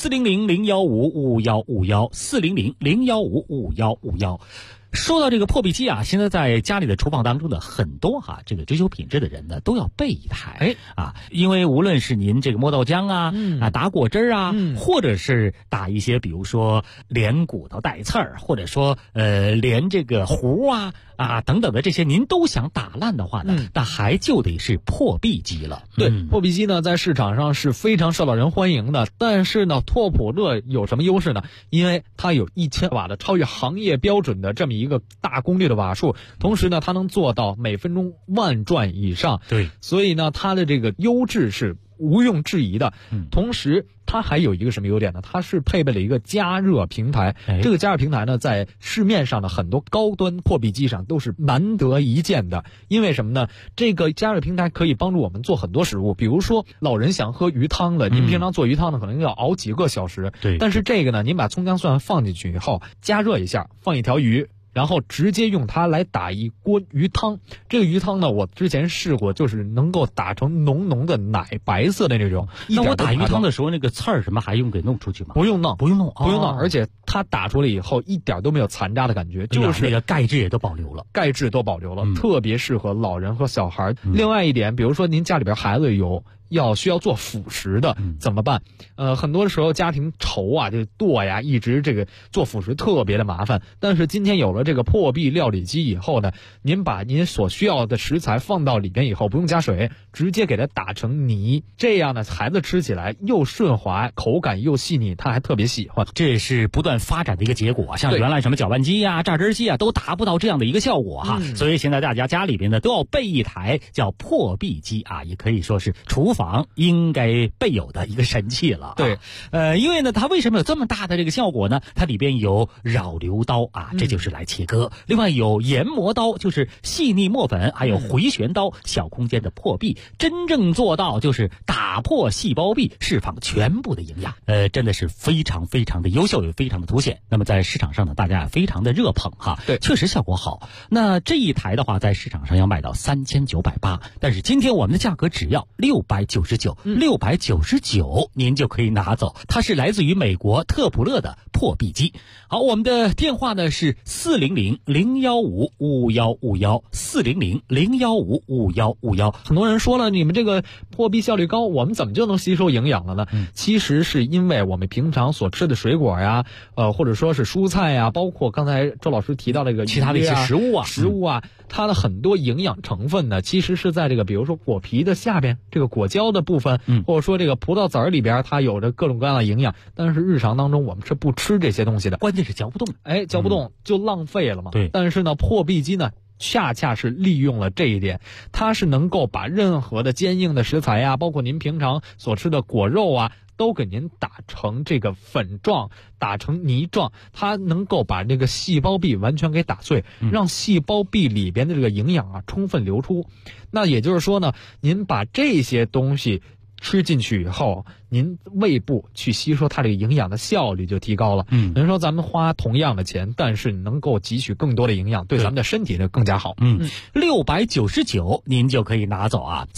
400-015-5151，400-015-5151。说到这个破壁机啊，现在在家里的厨房当中的很多这个追求品质的人呢，都要备一台因为无论是您这个磨豆浆打果汁或者是打一些比如说连骨头带刺儿，或者说连这个糊等等的这些您都想打烂的话呢，那还就得是破壁机了。 对，破壁机呢在市场上是非常受到人欢迎的，但是呢拓普乐有什么优势呢？因为它有1000瓦的超越行业标准的这么一个大功率的瓦数，同时呢它能做到每分钟10000转以上。 对， 所以呢它的这个优质是毋庸置疑的。同时它还有一个什么优点呢？它是配备了一个加热平台。这个加热平台呢在市面上的很多高端破壁机上都是难得一见的。因为什么呢？这个加热平台可以帮助我们做很多食物，比如说老人想喝鱼汤了，您平常做鱼汤呢可能要熬几个小时。 对， 但是这个呢，您把葱姜蒜放进去以后，加热一下，放一条鱼，然后直接用它来打一锅鱼汤。这个鱼汤呢，我之前试过，就是能够打成浓浓的奶白色的那种。 那我打鱼汤的时候，那个刺儿什么还用给弄出去吗？ 不用弄， 不用弄， 而且它打出来以后一点都没有残渣的感觉，就是那个钙质也都保留了， 特别适合老人和小孩。另外一点，比如说您家里边孩子需要做辅食的怎么办？很多时候家庭愁就剁一直这个做辅食特别的麻烦。但是今天有了这个破壁料理机以后呢，您把您所需要的食材放到里边以后，不用加水，直接给它打成泥，这样呢孩子吃起来又顺滑，口感又细腻，他还特别喜欢。 这也是不断发展的一个结果。像原来什么搅拌机榨汁机都达不到这样的一个效果所以现在大家家里边呢都要备一台叫破壁机也可以说是厨房应该备有的一个神器了。 对， 因为呢它为什么有这么大的这个效果呢？它里边有扰流刀这就是来切割，另外有研磨刀，就是细腻磨粉，还有回旋刀，小空间的破壁，真正做到就是打破细胞壁，释放全部的营养。真的是非常非常的优秀，也非常的凸显。那么在市场上呢，大家也非常的热捧对， 确实效果好。那这一台的话，在市场上要卖到3980，但是今天我们的价格只要699，699您就可以拿走。它是来自于美国特普乐的破壁机。好，我们的电话呢是400-015-5151，400-015-5151。 很多人说了，你们这个破壁效率高，我们怎么就能吸收营养了呢？其实是因为我们平常所吃的水果呀，或者说是蔬菜呀，包括刚才周老师提到这个其他的一些食物啊， 它的很多营养成分呢，其实是在这个比如说果皮的下边这个果胶的部分，或者说这个葡萄籽儿里边，它有着各种各样的营养，但是日常当中我们是不吃这些东西的， 关键是嚼不动， 嚼不动就浪费了嘛。 对， 但是呢，破壁机呢，恰恰是利用了这一点，它是能够把任何的坚硬的食材呀，包括您平常所吃的果肉啊，都给您打成这个粉状，打成泥状，它能够把这个细胞壁完全给打碎，让细胞壁里边的这个营养啊充分流出。那也就是说呢，您把这些东西吃进去以后，您胃部去吸收它这个营养的效率就提高了。等于说咱们花同样的钱，但是你能够汲取更多的营养，对咱们的身体就更加好。 699您就可以拿走啊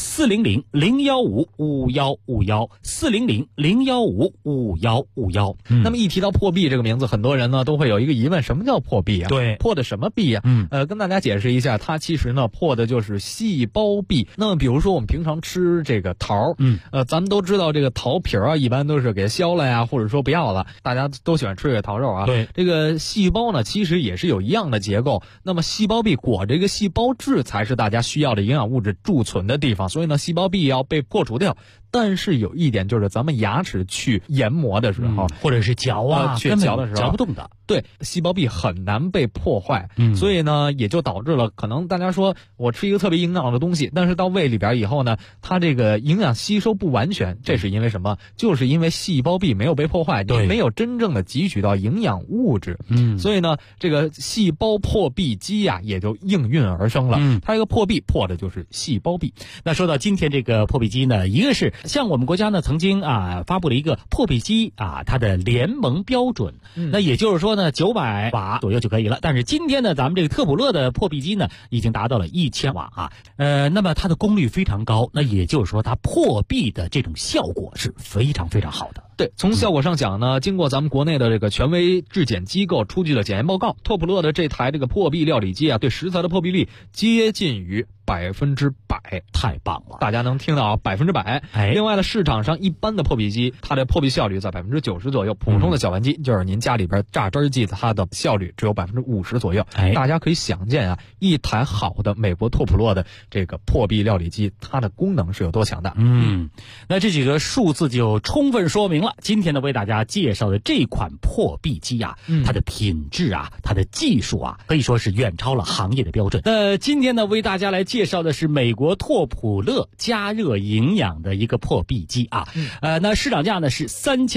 ，400-015-5151，400-015-5151。 那么一提到破壁这个名字，很多人呢都会有一个疑问，什么叫破壁啊？ 对， 破的什么壁啊？跟大家解释一下，它其实呢破的就是细胞壁。那么比如说我们平常吃这个桃，咱们都知道这个桃皮啊，一般都是给削了呀，或者说不要了，大家都喜欢吃这个桃肉啊。 对， 这个细胞呢，其实也是有一样的结构。那么细胞壁裹着一个细胞质，才是大家需要的营养物质贮存的地方。所以呢，细胞壁要被破除掉。但是有一点就是，咱们牙齿去研磨的时候， 或者是嚼去嚼的时候， 嚼不动的。 对，细胞壁很难被破坏。所以呢，也就导致了可能大家说我吃一个特别营养的东西，但是到胃里边以后呢，它这个营养吸收不完全。这是因为什么？就是因为细胞壁没有被破坏，你没有真正的汲取到营养物质。所以呢，这个细胞破壁机呀，也就应运而生了。它这个破壁破的就是细胞壁。 那说到今天这个破壁机呢，一个是像我们国家呢曾经发布了一个破壁机它的联盟标准，那也就是说呢900瓦左右就可以了。但是今天呢，咱们这个特普乐的破壁机呢已经达到了1000瓦那么它的功率非常高，那也就是说它破壁的这种效果是非常非常好的。 对，从效果上讲呢，经过咱们国内的这个权威质检机构出具的检验报告，特普乐的这台这个破壁料理机啊，对食材的破壁率接近于100%， 太棒了！ 大家能听到100%。另外呢，市场上一般的破壁机，它的破壁效率在90%左右；普通的搅拌机，就是您家里边榨汁机，它的效率只有50%左右。大家可以想见一台好的美国特普乐的这个破壁料理机，它的功能是有多强大。 那这几个数字就充分说明了今天呢为大家介绍的这款破壁机它的品质它的技术可以说是远超了行业的标准。今天呢为大家来介绍的是美国特普乐加热营养的一个破壁机那市场价呢是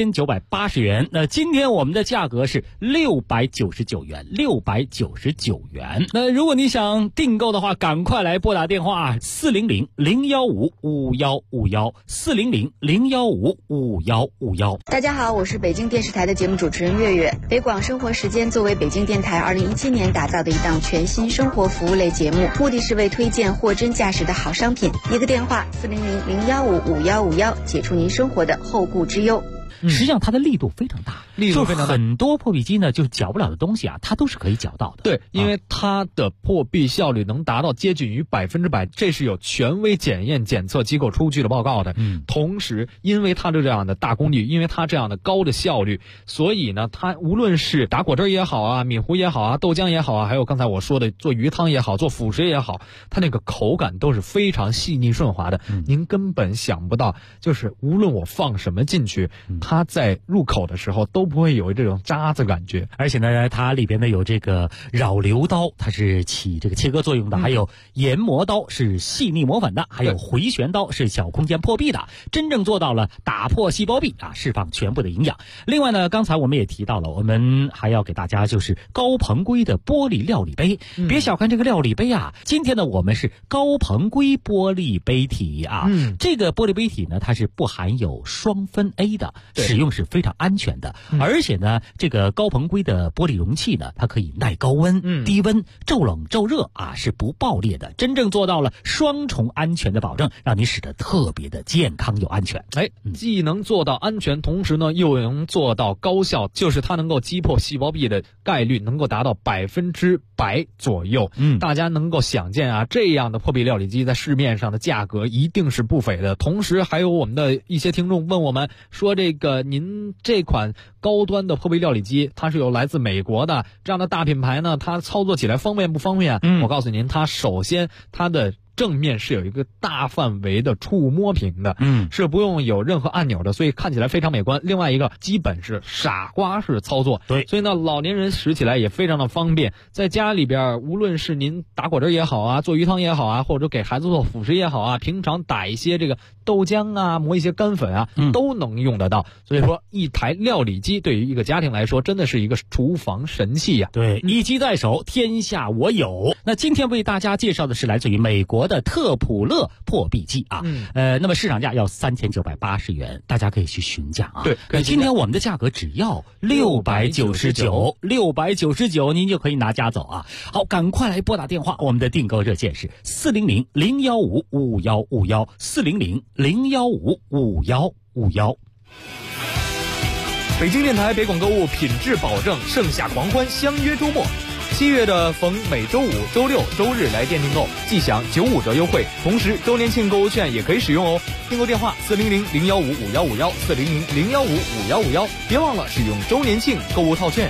3980元，那今天我们的价格是699元，699元。那如果你想订购的话，赶快来拨打电话400-015-5151，400-015-5151。 大家好，我是北京电视台的节目主持人月月。北广生活时间作为北京电台2017年打造的一档全新生活服务类节目，目的是为推荐货真价实的好商品。一个电话400-015-5151，解除您生活的后顾之忧。 实际上它的力度非常大， 力度非常大， 很多破壁机呢就搅不了的东西它都是可以搅到的。 对，因为它的破壁效率能达到接近于100%，这是有权威检验检测机构出具的报告的。同时因为它的这样的大功率，因为它这样的高的效率，所以呢它无论是打果汁也好米糊也好豆浆也好还有刚才我说的做鱼汤也好，做辅食也好，它那个口感都是非常细腻顺滑的。您根本想不到，就是无论我放什么进去，它在入口的时候都不会有这种渣子感觉。 而且呢它里边呢有这个扰流刀，它是起这个切割作用的，还有研磨刀是细腻磨粉的，还有回旋刀是小空间破壁的，真正做到了打破细胞壁释放全部的营养。另外呢刚才我们也提到了，我们还要给大家就是高朋圭的玻璃料理杯。别小看这个料理杯今天呢我们是高朋圭玻璃杯体这个玻璃杯体呢它是不含有双酚 A 的，使用是非常安全的。而且呢这个高朋圭的玻璃容器呢，它可以耐高温、低温、骤冷骤热是不爆裂的，真正做到了双重安全的保证，让你使得特别的健康又安全。 既能做到安全，同时呢又能做到高效，就是它能够击破细胞壁的概率能够达到100%。 600左右。大家能够想见啊，这样的破壁料理机在市面上的价格一定是不菲的。同时还有我们的一些听众问我们说，这个您这款高端的破壁料理机它是有来自美国的这样的大品牌呢，它操作起来方便不方便？我告诉您，它首先它的正面是有一个大范围的触摸屏的，是不用有任何按钮的，所以看起来非常美观。另外一个基本是傻瓜式操作，对，所以呢老年人使起来也非常的方便。在家里边，无论是您打果汁也好啊，做鱼汤也好啊，或者给孩子做辅食也好啊，平常打一些这个豆浆啊，磨一些干粉啊，都能用得到。所以说一台料理机对于一个家庭来说真的是一个厨房神器呀。 对，一机在手，天下我有。那今天为大家介绍的是来自于美国的特普勒破壁机啊，那么市场价要3980元，大家可以去询价啊。 对， 今天我们的价格只要699，699您就可以拿家走啊。好，赶快来拨打电话，我们的订购热线是400-015-5151，400-015-5151。 北京电台北广购物品质保证，盛夏狂欢，相约周末。7月的逢每周五、周六、周日来店订购，即享95折优惠，同时周年庆购物券也可以使用哦。订购电话400-015-5151，400-015-5151，别忘了使用周年庆购物套券。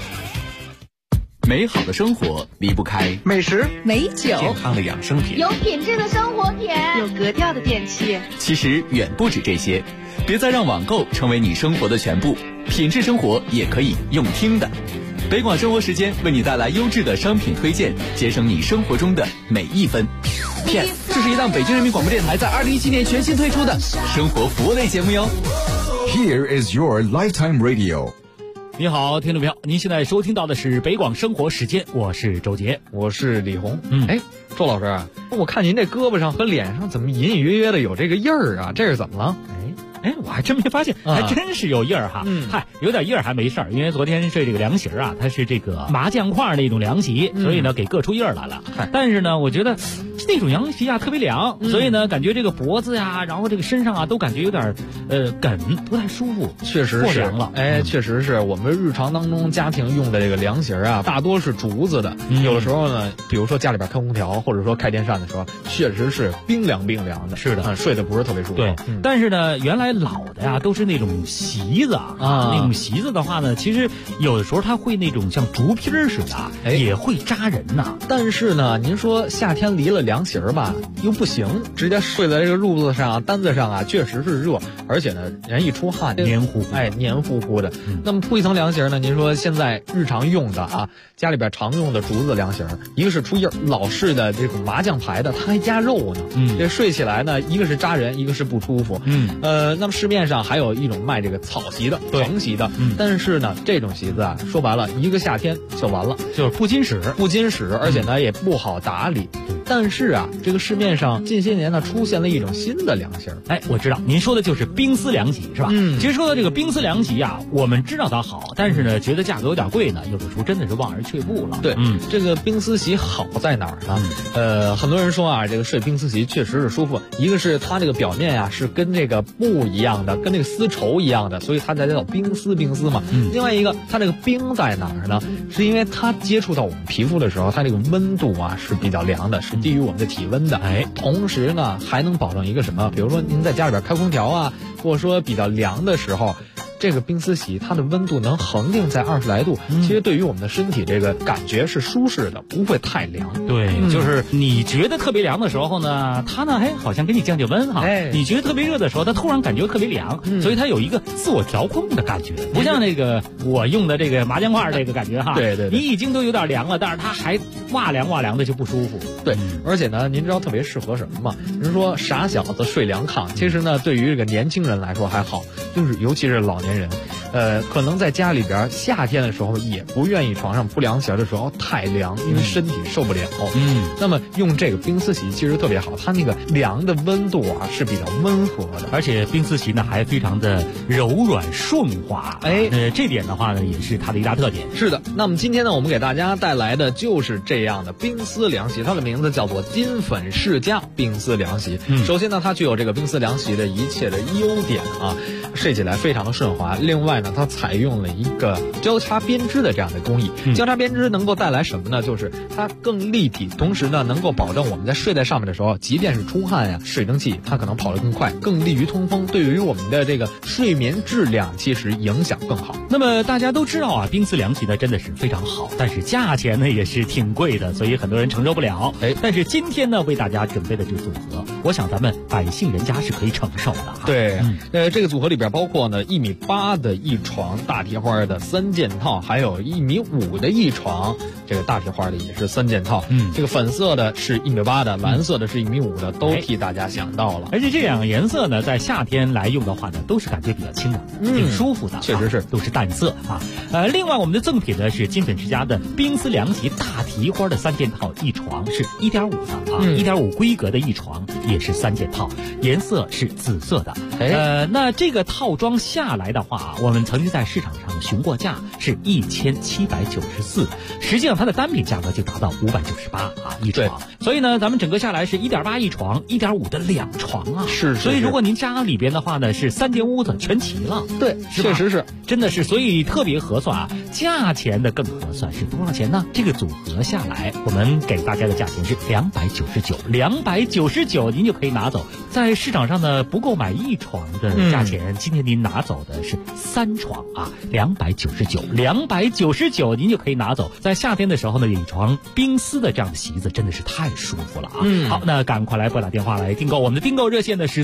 美好的生活离不开美食、 美酒、 健康的养生品， 有品质的生活品， 有格调的电器。 其实远不止这些，别再让网购成为你生活的全部，品质生活也可以用听的。北广生活时间为你带来优质的商品推荐，节省你生活中的每一分。片，这是一档北京人民广播电台在2017年全新推出的生活服务类节目哟。 Here is your lifetime radio。 你好，听众朋友，您现在收听到的是北广生活时间，我是周杰， 我是李红。周老师，我看您这胳膊上和脸上怎么隐隐约约的有这个印儿啊？这是怎么了？ 我还真没发现，还真是有印儿哈。有点印儿还没事儿，因为昨天睡这个凉席啊，它是这个麻将块那种凉席，所以呢给硌出印儿来了。但是呢，我觉得那种凉席啊特别凉，所以呢感觉这个脖子呀，然后这个身上啊都感觉有点梗，不太舒服。 确实是凉了， 确实是我们日常当中家庭用的这个凉席啊，大多是竹子的。有的时候呢，比如说家里边开空调或者说开电扇的时候，确实是冰凉的。 是的， 睡得不是特别舒服。 对，但是呢，原来老的呀都是那种席子啊，那种席子的话呢，其实有的时候它会那种像竹皮似的，也会扎人呐。 但是呢，您说夏天离了凉席吧，又不行，直接睡在这个褥子上、单子上啊，确实是热，而且呢，人一出汗黏糊糊的。那么铺一层凉席呢，您说现在日常用的啊，家里边常用的竹子凉席，一个是出印，老式的这种麻将牌的，它还加肉呢。这睡起来呢，一个是扎人，一个是不舒服。那么市面上还有一种卖这个草席的、横席的，但是呢，这种席子啊，说白了，一个夏天就完了， 就是不经使， 而且呢也不好打理。但是啊，这个市面上近些年呢出现了一种新的凉席。 我知道您说的就是冰丝凉席是吧？其实说到这个冰丝凉席啊，我们知道它好，但是呢觉得价格有点贵呢，有的时候真的是望而却步了。 对，这个冰丝席好在哪儿呢？很多人说啊，这个睡冰丝席确实是舒服，一个是它这个表面啊是跟这个布一样的，跟那个丝绸一样的，所以它才叫冰丝嘛。另外一个，它这个冰在哪儿呢？是因为它接触到我们皮肤的时候，它这个温度啊是比较凉的，是低于我们的体温的。同时呢还能保证一个什么？比如说您在家里边开空调啊，或者说比较凉的时候，这个冰丝席它的温度能恒定在20来度，其实对于我们的身体这个感觉是舒适的，不会太凉。 对，就是你觉得特别凉的时候呢，它呢好像给你降温哈。你觉得特别热的时候，它突然感觉特别凉，所以它有一个自我调控的感觉，不像那个我用的这个麻将块这个感觉哈。对，你已经都有点凉了，但是它还哇凉的就不舒服。 对，而且呢，您知道特别适合什么吗？您说傻小子睡凉炕，其实呢，对于这个年轻人来说还好，就是尤其是老年人，可能在家里边夏天的时候也不愿意床上铺凉席的时候太凉，因为身体受不了。那么用这个冰丝席其实特别好，它那个凉的温度啊是比较温和的， 而且冰丝席呢还非常的柔软顺滑。这点的话呢也是它的一大特点。 是的，那么今天呢我们给大家带来的就是这样的冰丝凉席，它的名字叫做金粉世家冰丝凉席。首先呢它具有这个冰丝凉席的一切的优点啊，睡起来非常的顺滑。另外呢呢，它采用了一个交叉编织的这样的工艺。交叉编织能够带来什么呢？就是它更立体，同时呢能够保证我们在睡在上面的时候，即便是出汗呀，水蒸气它可能跑得更快，更利于通风，对于我们的这个睡眠质量其实影响更好。 那么大家都知道啊，冰丝凉席呢真的是非常好，但是价钱呢也是挺贵的，所以很多人承受不了。但是今天呢为大家准备的这个组合，我想咱们百姓人家是可以承受的。 对，这个组合里边包括呢1.8米的一床大提花的3件套，还有1.5米的一床这个大提花的也是3件套。这个粉色的是1.8米的，蓝色的是1.5米的，都替大家想到了。 而且这两个颜色呢，在夏天来用的话呢，都是感觉比较清凉，挺舒服的。 确实是， 都是淡色啊。另外我们的赠品呢是金粉之家的冰丝凉席大提花的3件套，一床是1.5的啊，1.5规格的一床也是3件套，颜色是紫色的。那这个套装下来的话，我们曾经在市场上询过价是1794，实际上它的单品价格就达到598啊一床。所以呢，咱们整个下来是1.8一床，1.5的2床啊。 是。 所以如果您家里边的话呢，是3间屋子全齐了。 对，确实是， 真的是，所以特别合算啊。价钱的更合算是多少钱呢？这个组合下来，我们给大家的价钱是299，299您就可以拿走。在市场上呢，不够买一床的价钱，今天您拿走的是3床啊，299您就可以拿走。在夏天的时候呢，有一床冰丝的这样的席子真的是太舒服了啊。好，那赶快来拨打电话来订购，我们的订购热线呢是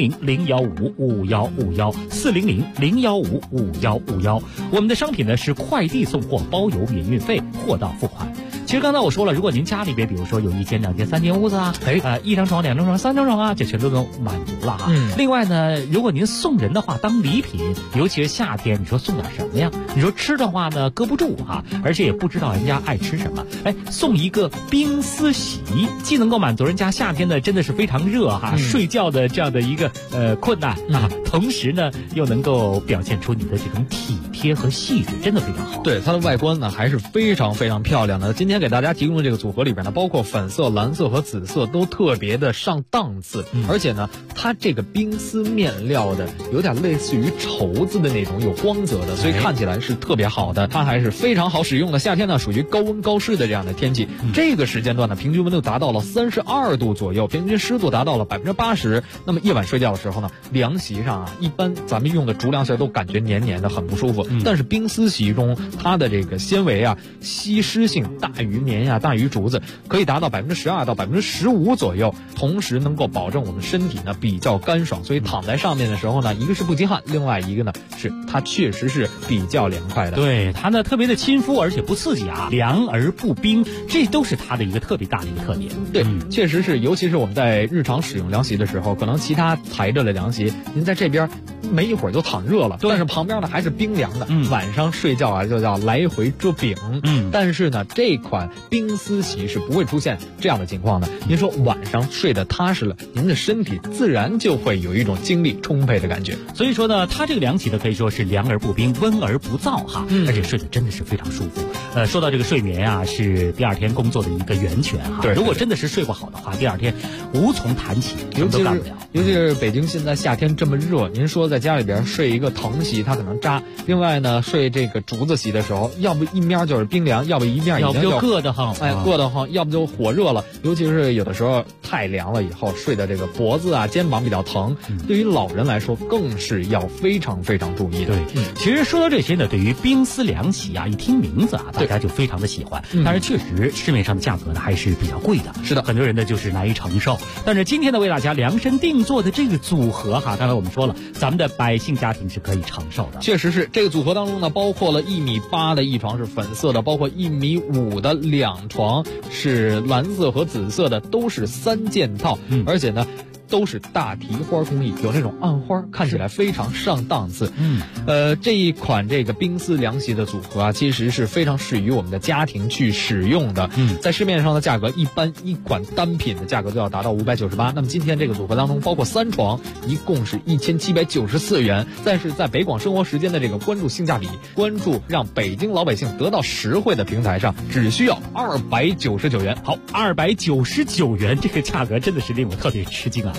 400-015-5151，400-015-5151。我们的商品呢是快递送货，包邮免运费，货到付款。其实刚才我说了，如果您家里边比如说有1间、2间、3间屋子啊，1张床、2张床、3张床啊，这全都能满足了啊。另外呢，如果您送人的话，当礼品，尤其是夏天，你说送点什么呀？你说吃的话呢，搁不住啊，而且也不知道人家爱吃什么。送一个冰丝席，既能够满足人家夏天的真的是非常热哈，睡觉的这样的一个困难啊，同时呢又能够表现出你的这种体贴和细致，真的非常好。 对，它的外观呢还是非常非常漂亮的。今天给大家提供的这个组合里边呢，包括粉色、蓝色和紫色都特别的上档次，而且呢，它这个冰丝面料的有点类似于绸子的那种有光泽的，所以看起来是特别好的。它还是非常好使用的。夏天呢属于高温高湿的这样的天气，这个时间段呢平均温度达到了32度左右，平均湿度达到了80%。那么夜晚睡觉的时候呢，凉席上啊，一般咱们用的竹凉席都感觉黏黏的，很不舒服。但是冰丝席中它的这个纤维啊，吸湿性大于棉呀，大于竹子，可以达到12%到15%左右，同时能够保证我们身体呢比较干爽，所以躺在上面的时候呢，一个是不积汗，另外一个呢是它确实是比较凉快的。 对，它呢特别的亲肤，而且不刺激啊，凉而不冰，这都是它的一个特别大的一个特点。 对，确实是，尤其是我们在日常使用凉席的时候，可能其他材质的凉席，您在这边没一会儿就躺热了，但是旁边呢还是冰凉的，晚上睡觉啊就叫来回遮饼。但是呢，这款冰丝席是不会出现这样的情况的。您说晚上睡得踏实了，您的身体自然就会有一种精力充沛的感觉。 所以说呢，它这个凉席呢可以说是凉而不冰，温而不燥哈，而且睡得真的是非常舒服。说到这个睡眠啊，是第二天工作的一个源泉哈。 对， 如果真的是睡不好的话，第二天无从谈起，什么都干不了。 尤其是北京现在夏天这么热，您说在家里边睡一个藤席，它可能扎；另外呢，睡这个竹子席的时候，要不一面就是冰凉，要不一面已经就硌得慌， 硌得慌，要不就火热了。尤其是有的时候太凉了以后，睡的这个脖子啊、肩膀比较疼，对于老人来说更是要非常非常注意的。 对，其实说到这些呢，对于冰丝凉席啊，一听名字啊，大家就非常的喜欢。但是确实市面上的价格呢还是比较贵的， 是的， 很多人呢就是难以承受。但是今天呢，为大家量身定做的这个组合哈，刚才我们说了，咱们的百姓家庭是可以承受的。 确实是，这个组合当中呢，包括了1.8米的一床是粉色的，包括1.5米的2床是蓝色和紫色的，都是3件套，而且呢都是大提花工艺，有那种暗花，看起来非常上档次。这一款这个冰丝凉席的组合啊，其实是非常适于我们的家庭去使用的。在市面上的价格，一般一款单品的价格就要达到598。那么今天这个组合当中，包括3床，一共是1794元。但是在北广生活时间的这个关注性价比、关注让北京老百姓得到实惠的平台上，只需要299元。 好，299元这个价格真的是令我特别吃惊啊！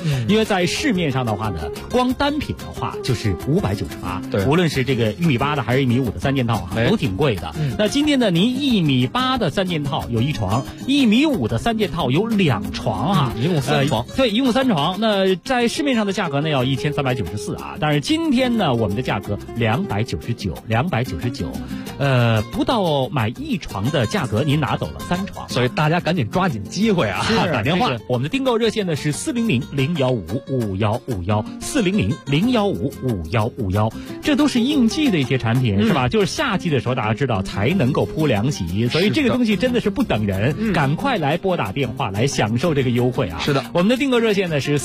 因为在市面上的话呢，光单品的话就是598， 对， 无论是这个1.8米的还是1.5米的3件套都挺贵的。那今天呢，您1.8米的3件套有1床，1.5米的3件套有2床一共3床， 对，一共3床。那在市面上的价格呢要1394啊，但是今天呢，我们的价格299，不到买1床的价格，您拿走了3床， 所以大家赶紧抓紧机会啊， 打电话。我们的订购热线呢是400-015-5151，400-015-5151，这都是应季的一些产品，是吧？就是夏季的时候，大家知道才能够铺凉席，所以这个东西真的是不等人，赶快来拨打电话来享受这个优惠啊！ 是的， 我们的订购热线呢是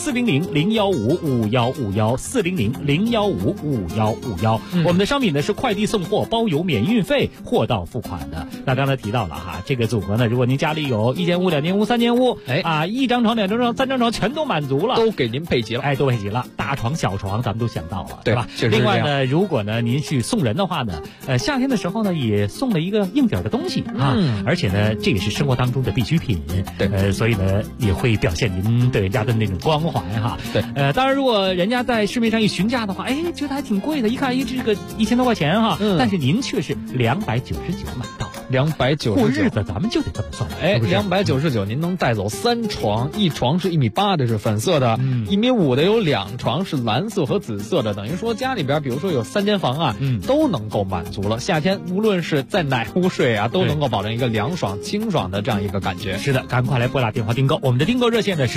400-015-5151，400-015-5151。我们的商品呢是快递送货，包邮免运费，货到付款的。那刚才提到了哈，这个组合呢，如果您家里有1间屋、2间屋、3间屋，1张床、2张床、3张床全都满足了， 都给您配齐了， 都配齐了，大床、小床咱们都想到了， 对吧？另外呢，如果呢您去送人的话呢，夏天的时候呢也送了一个硬底的东西啊，而且呢这也是生活当中的必需品， 对， 所以呢也会表现您对人家的那种关怀哈。 对， 当然如果人家在市面上一询价的话，觉得还挺贵的，一看这个1000多块钱哈，但是您却是299买到。 299， 过日子咱们就得这么算 ，299您能带走3床，1床是1.8米的，是粉色的，1.5米的有2床是蓝色和紫色的，等于说家里边比如说有3间房啊，都能够满足了。夏天无论是在哪屋睡啊，都能够保证一个凉爽清爽的这样一个感觉。 是的，赶快来拨打电话订购，我们的订购热线呢是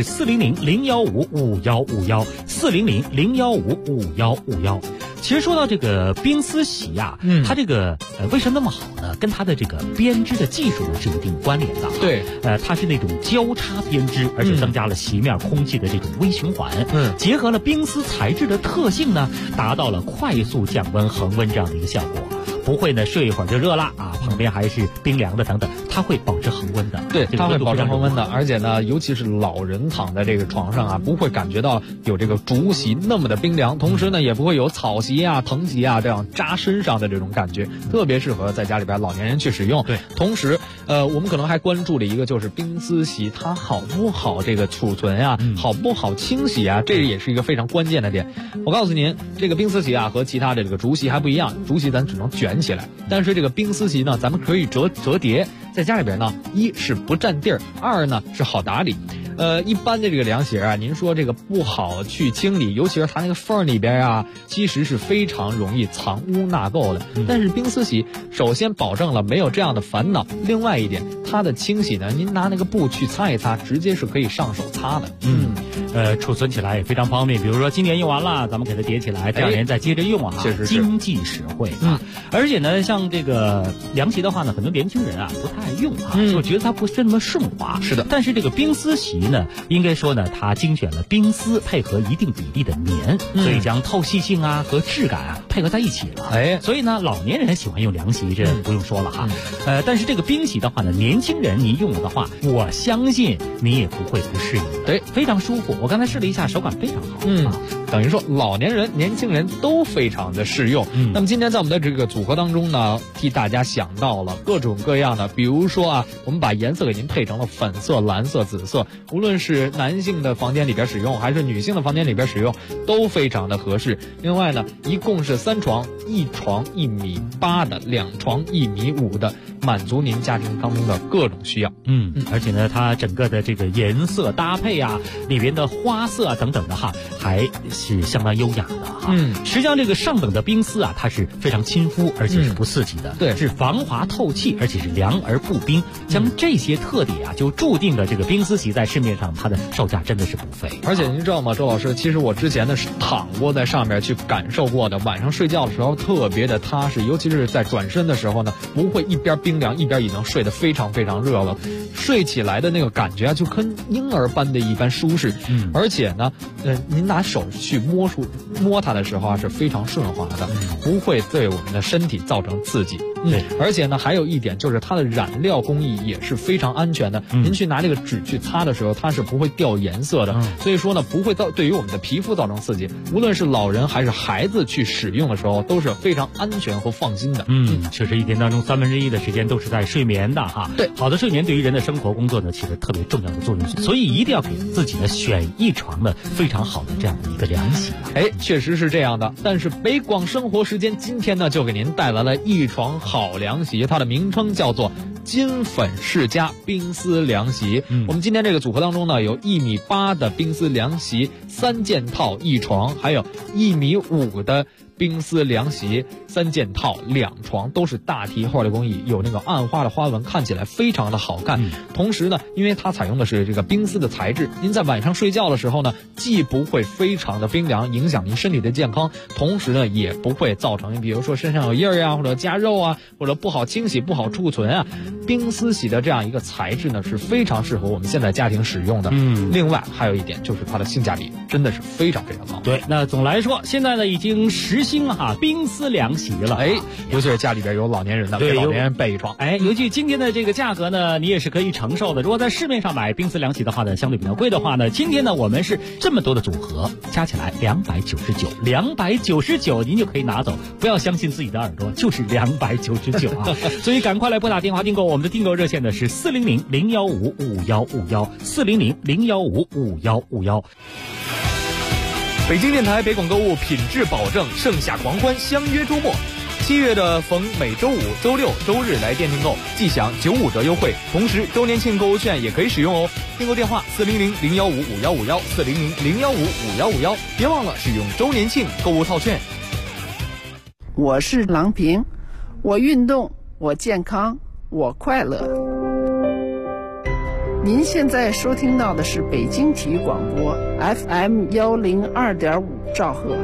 400-015-5151，400-015-5151。其实说到这个冰丝席啊，它这个为什么那么好呢？跟它的这个编织的技术是有一定关联的。 对， 它是那种交叉编织，而且增加了席面空气的这种微循环，结合了冰丝材质的特性呢，达到了快速降温恒温这样的一个效果。不会呢睡一会儿就热了啊，旁边还是冰凉的等等，它会保持恒温的。 对，它会保持恒温的，而且呢，尤其是老人躺在这个床上啊，不会感觉到有这个竹席那么的冰凉，同时呢，也不会有草席啊、藤席啊这样扎身上的这种感觉，特别适合在家里边老年人去使用。 对， 同时，我们可能还关注了一个就是冰丝席它好不好这个储存啊，好不好清洗啊，这也是一个非常关键的点。我告诉您，这个冰丝席啊和其他的这个竹席还不一样，竹席咱只能卷起来，但是这个冰丝席呢，咱们可以折叠，在家里边呢，一是不占地儿，二呢是好打理。一般的这个凉席啊，您说这个不好去清理，尤其是它那个缝里边啊，其实是非常容易藏污纳垢的。但是冰丝席首先保证了没有这样的烦恼，另外一点，它的清洗呢，您拿那个布去擦一擦，直接是可以上手擦的。 储存起来也非常方便。比如说今年用完了，咱们给它叠起来，第2年再接着用啊， 确实经济实惠啊。而且呢，像这个凉席的话呢，很多年轻人啊不太爱用啊，就觉得它不是那么顺滑。 是的， 但是这个冰丝席呢，应该说呢，它精选了冰丝配合一定比例的棉，所以将透气性啊和质感啊配合在一起了。所以呢，老年人喜欢用凉席，这不用说了哈。但是这个冰席的话呢，年轻人您用了的话，我相信你也不会不适应的。 对， 非常舒服。我刚才试了一下，手感非常好。 等于说老年人、年轻人都非常的适用。那么今天在我们的这个组合当中呢，替大家想到了各种各样的，比如说啊，我们把颜色给您配成了粉色、蓝色、紫色，无论是男性的房间里边使用，还是女性的房间里边使用，都非常的合适。另外呢，一共是3床，1床1.8米的，2床1.5米的，满足您家庭当中的各种需要。 而且呢，它整个的这个颜色搭配啊，里边的花色啊等等的哈，还是相当优雅的哈。实际上这个上等的冰丝啊，它是非常亲肤，而且是不刺激的。 对， 是防滑透气，而且是凉而不冰。像这些特点啊，就注定了这个冰丝席在市面上它的售价真的是不菲。 而且您知道吗，周老师，其实我之前呢是躺过在上面去感受过的，晚上睡觉的时候特别的踏实，尤其是在转身的时候呢，不会一边冰凉一边已经睡得非常非常热了，睡起来的那个感觉啊，就跟婴儿般的一般舒适。而且呢，您拿手去摸它的时候啊，是非常顺滑的，不会对我们的身体造成刺激。而且呢，还有一点就是它的染料工艺也是非常安全的。您去拿这个纸去擦的时候， 候，它是不会掉颜色的，所以说呢，不会对于我们的皮肤造成刺激。无论是老人还是孩子去使用的时候，都是非常安全和放心的。 确实一天当中1/3的时间都是在睡眠的哈。 对， 好的睡眠对于人的生活工作呢，起着特别重要的作用，所以一定要给自己呢选一床呢非常好的这样的一个凉席。 确实是这样的。但是北广生活时间今天呢，就给您带来了一床好凉席，它的名称叫做金粉世家冰丝凉席。我们今天这个组合当中呢，有1.8米的冰丝凉席3件套1床，还有1.5米的冰丝凉席3件套2床，都是大提花的工艺，有那个暗花的花纹，看起来非常的好看。同时呢，因为它采用的是这个冰丝的材质，您在晚上睡觉的时候呢，既不会非常的冰凉，影响您身体的健康，同时呢，也不会造成比如说身上有印儿啊，或者夹肉啊，或者不好清洗、不好贮存啊。冰丝洗的这样一个材质呢，是非常适合我们现在家庭使用的。另外还有一点就是它的性价比真的是非常非常高。 对，那总来说，现在呢已经实行了冰丝凉席了。 尤其是家里边有老年人的，给老年人备一床。 尤其今天的这个价格呢，你也是可以承受的。如果在市面上买冰丝凉席的话呢，相对比较贵的话呢，今天呢我们是这么多的组合，加起来299，您就可以拿走。不要相信自己的耳朵，就是299啊！所以赶快来拨打电话订购，我们的订购热线呢是400-015-5151，400-015-5151。 北京电台北广购物品质保证，盛夏狂欢，相约周末。7月的逢每周五、周六、周日来店订购，即享95折优惠，同时周年庆购物券也可以使用哦。订购电话400-015-5151，400-015-5151，别忘了使用周年庆购物套券。 我是郎平，我运动，我健康，我快乐。您现在收听到的是北京体育广播 FM 102.5兆赫。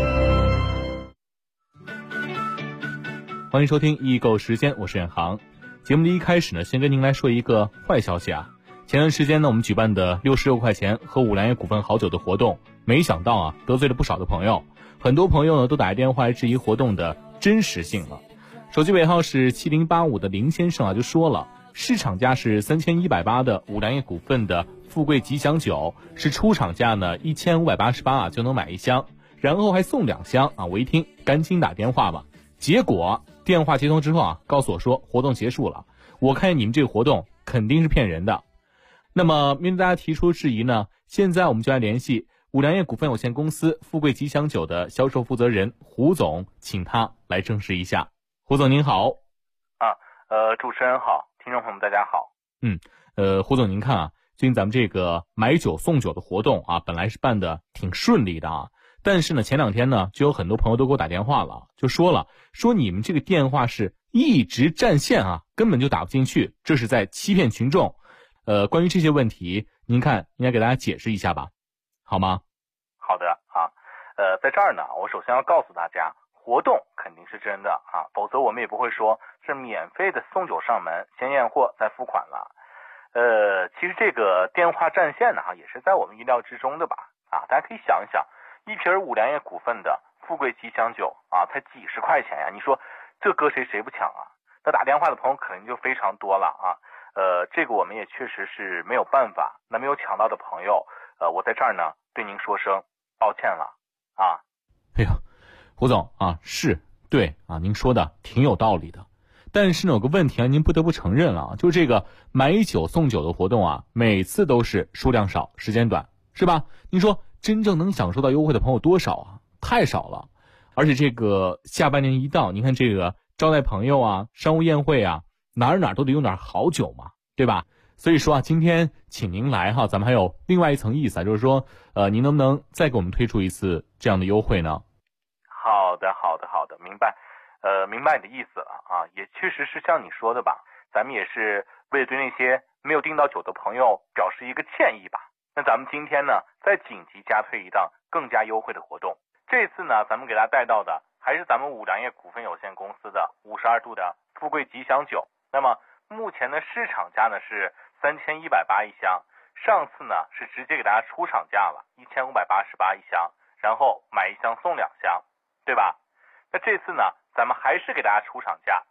欢迎收听易购时间，我是远航。节目的一开始呢，先跟您来说一个坏消息啊。前段时间呢，我们举办的66块钱喝五粮液股份好酒的活动，没想到啊，得罪了不少的朋友。很多朋友呢都打电话来质疑活动的真实性了。手机尾号是7085的林先生啊，就说了。市场价是3180的五粮液股份的富贵吉祥酒，是出厂价呢1588啊就能买1箱，然后还送2箱啊！我一听赶紧打电话吧，结果电话接通之后啊，告诉我说活动结束了。我看你们这个活动肯定是骗人的。那么面对大家提出质疑呢，现在我们就来联系五粮液股份有限公司富贵吉祥酒的销售负责人胡总，请他来证实一下。胡总您好。 主持人好，听众朋友们大家好。 胡总您看啊，最近咱们这个买酒送酒的活动啊，本来是办的挺顺利的啊，但是呢前2天呢就有很多朋友都给我打电话了，就说你们这个电话是一直占线啊，根本就打不进去，这是在欺骗群众。关于这些问题，您看应该给大家解释一下吧，好吗？ 好的啊，在这儿呢，我首先要告诉大家，活动肯定是真的啊，否则我们也不会说是免费的送酒上门，先验货再付款了。其实这个电话占线呢，也是在我们意料之中的吧？啊，大家可以想一想，一瓶五粮液股份的富贵吉祥酒啊，才几十块钱呀，你说这搁谁不抢啊？那打电话的朋友肯定就非常多了啊。这个我们也确实是没有办法。那没有抢到的朋友，我在这儿呢对您说声抱歉了啊。 哎呀，胡总啊，是对啊，您说的挺有道理的。但是呢，有个问题啊，您不得不承认了，就是这个买酒送酒的活动啊，每次都是数量少，时间短，是吧？您说真正能享受到优惠的朋友多少啊？太少了。而且这个下半年一到，您看这个招待朋友啊，商务宴会啊，哪都得用点好酒嘛，对吧？所以说啊，今天请您来哈，咱们还有另外一层意思啊，就是说，您能不能再给我们推出一次这样的优惠呢？ 好的，明白。明白你的意思了啊，也确实是像你说的吧，咱们也是为了对那些没有订到酒的朋友表示一个歉意吧。那咱们今天呢，再紧急加推一档更加优惠的活动。这次呢，咱们给大家带到的还是咱们五粮液股份有限公司的52度的富贵吉祥酒。那么目前的市场价呢是3180一箱，上次呢是直接给大家出厂价了1588一箱，然后买1箱送2箱，对吧？那这次呢，咱们还是给大家出厂价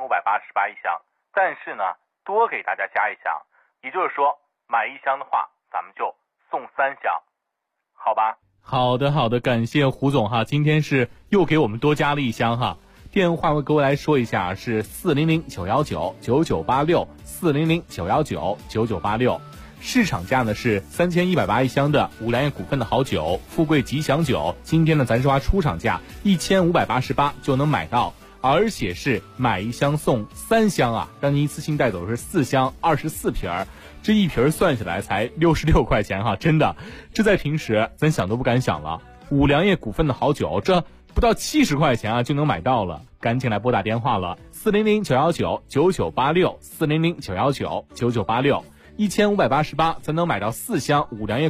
1588一箱，但是呢多给大家加1箱，也就是说买1箱的话， 咱们就送3箱，好吧？ 好的，感谢胡总哈，今天是又给我们多加了1箱哈。电话我各位来说一下，是400-919-9986，400-919-9986。市场价呢是3180一箱的五粮液股份的好酒富贵吉祥酒，今天呢咱说话出厂价1588就能买到，而且是买1箱送3箱啊，让您一次性带走是4箱24瓶儿，这一瓶算下来才66块钱哈，真的，这在平时咱想都不敢想了。五粮液股份的好酒，这不到70块钱啊就能买到了，赶紧来拨打电话了，400-919-9986，400-919-9986，1588才能买到4箱五粮液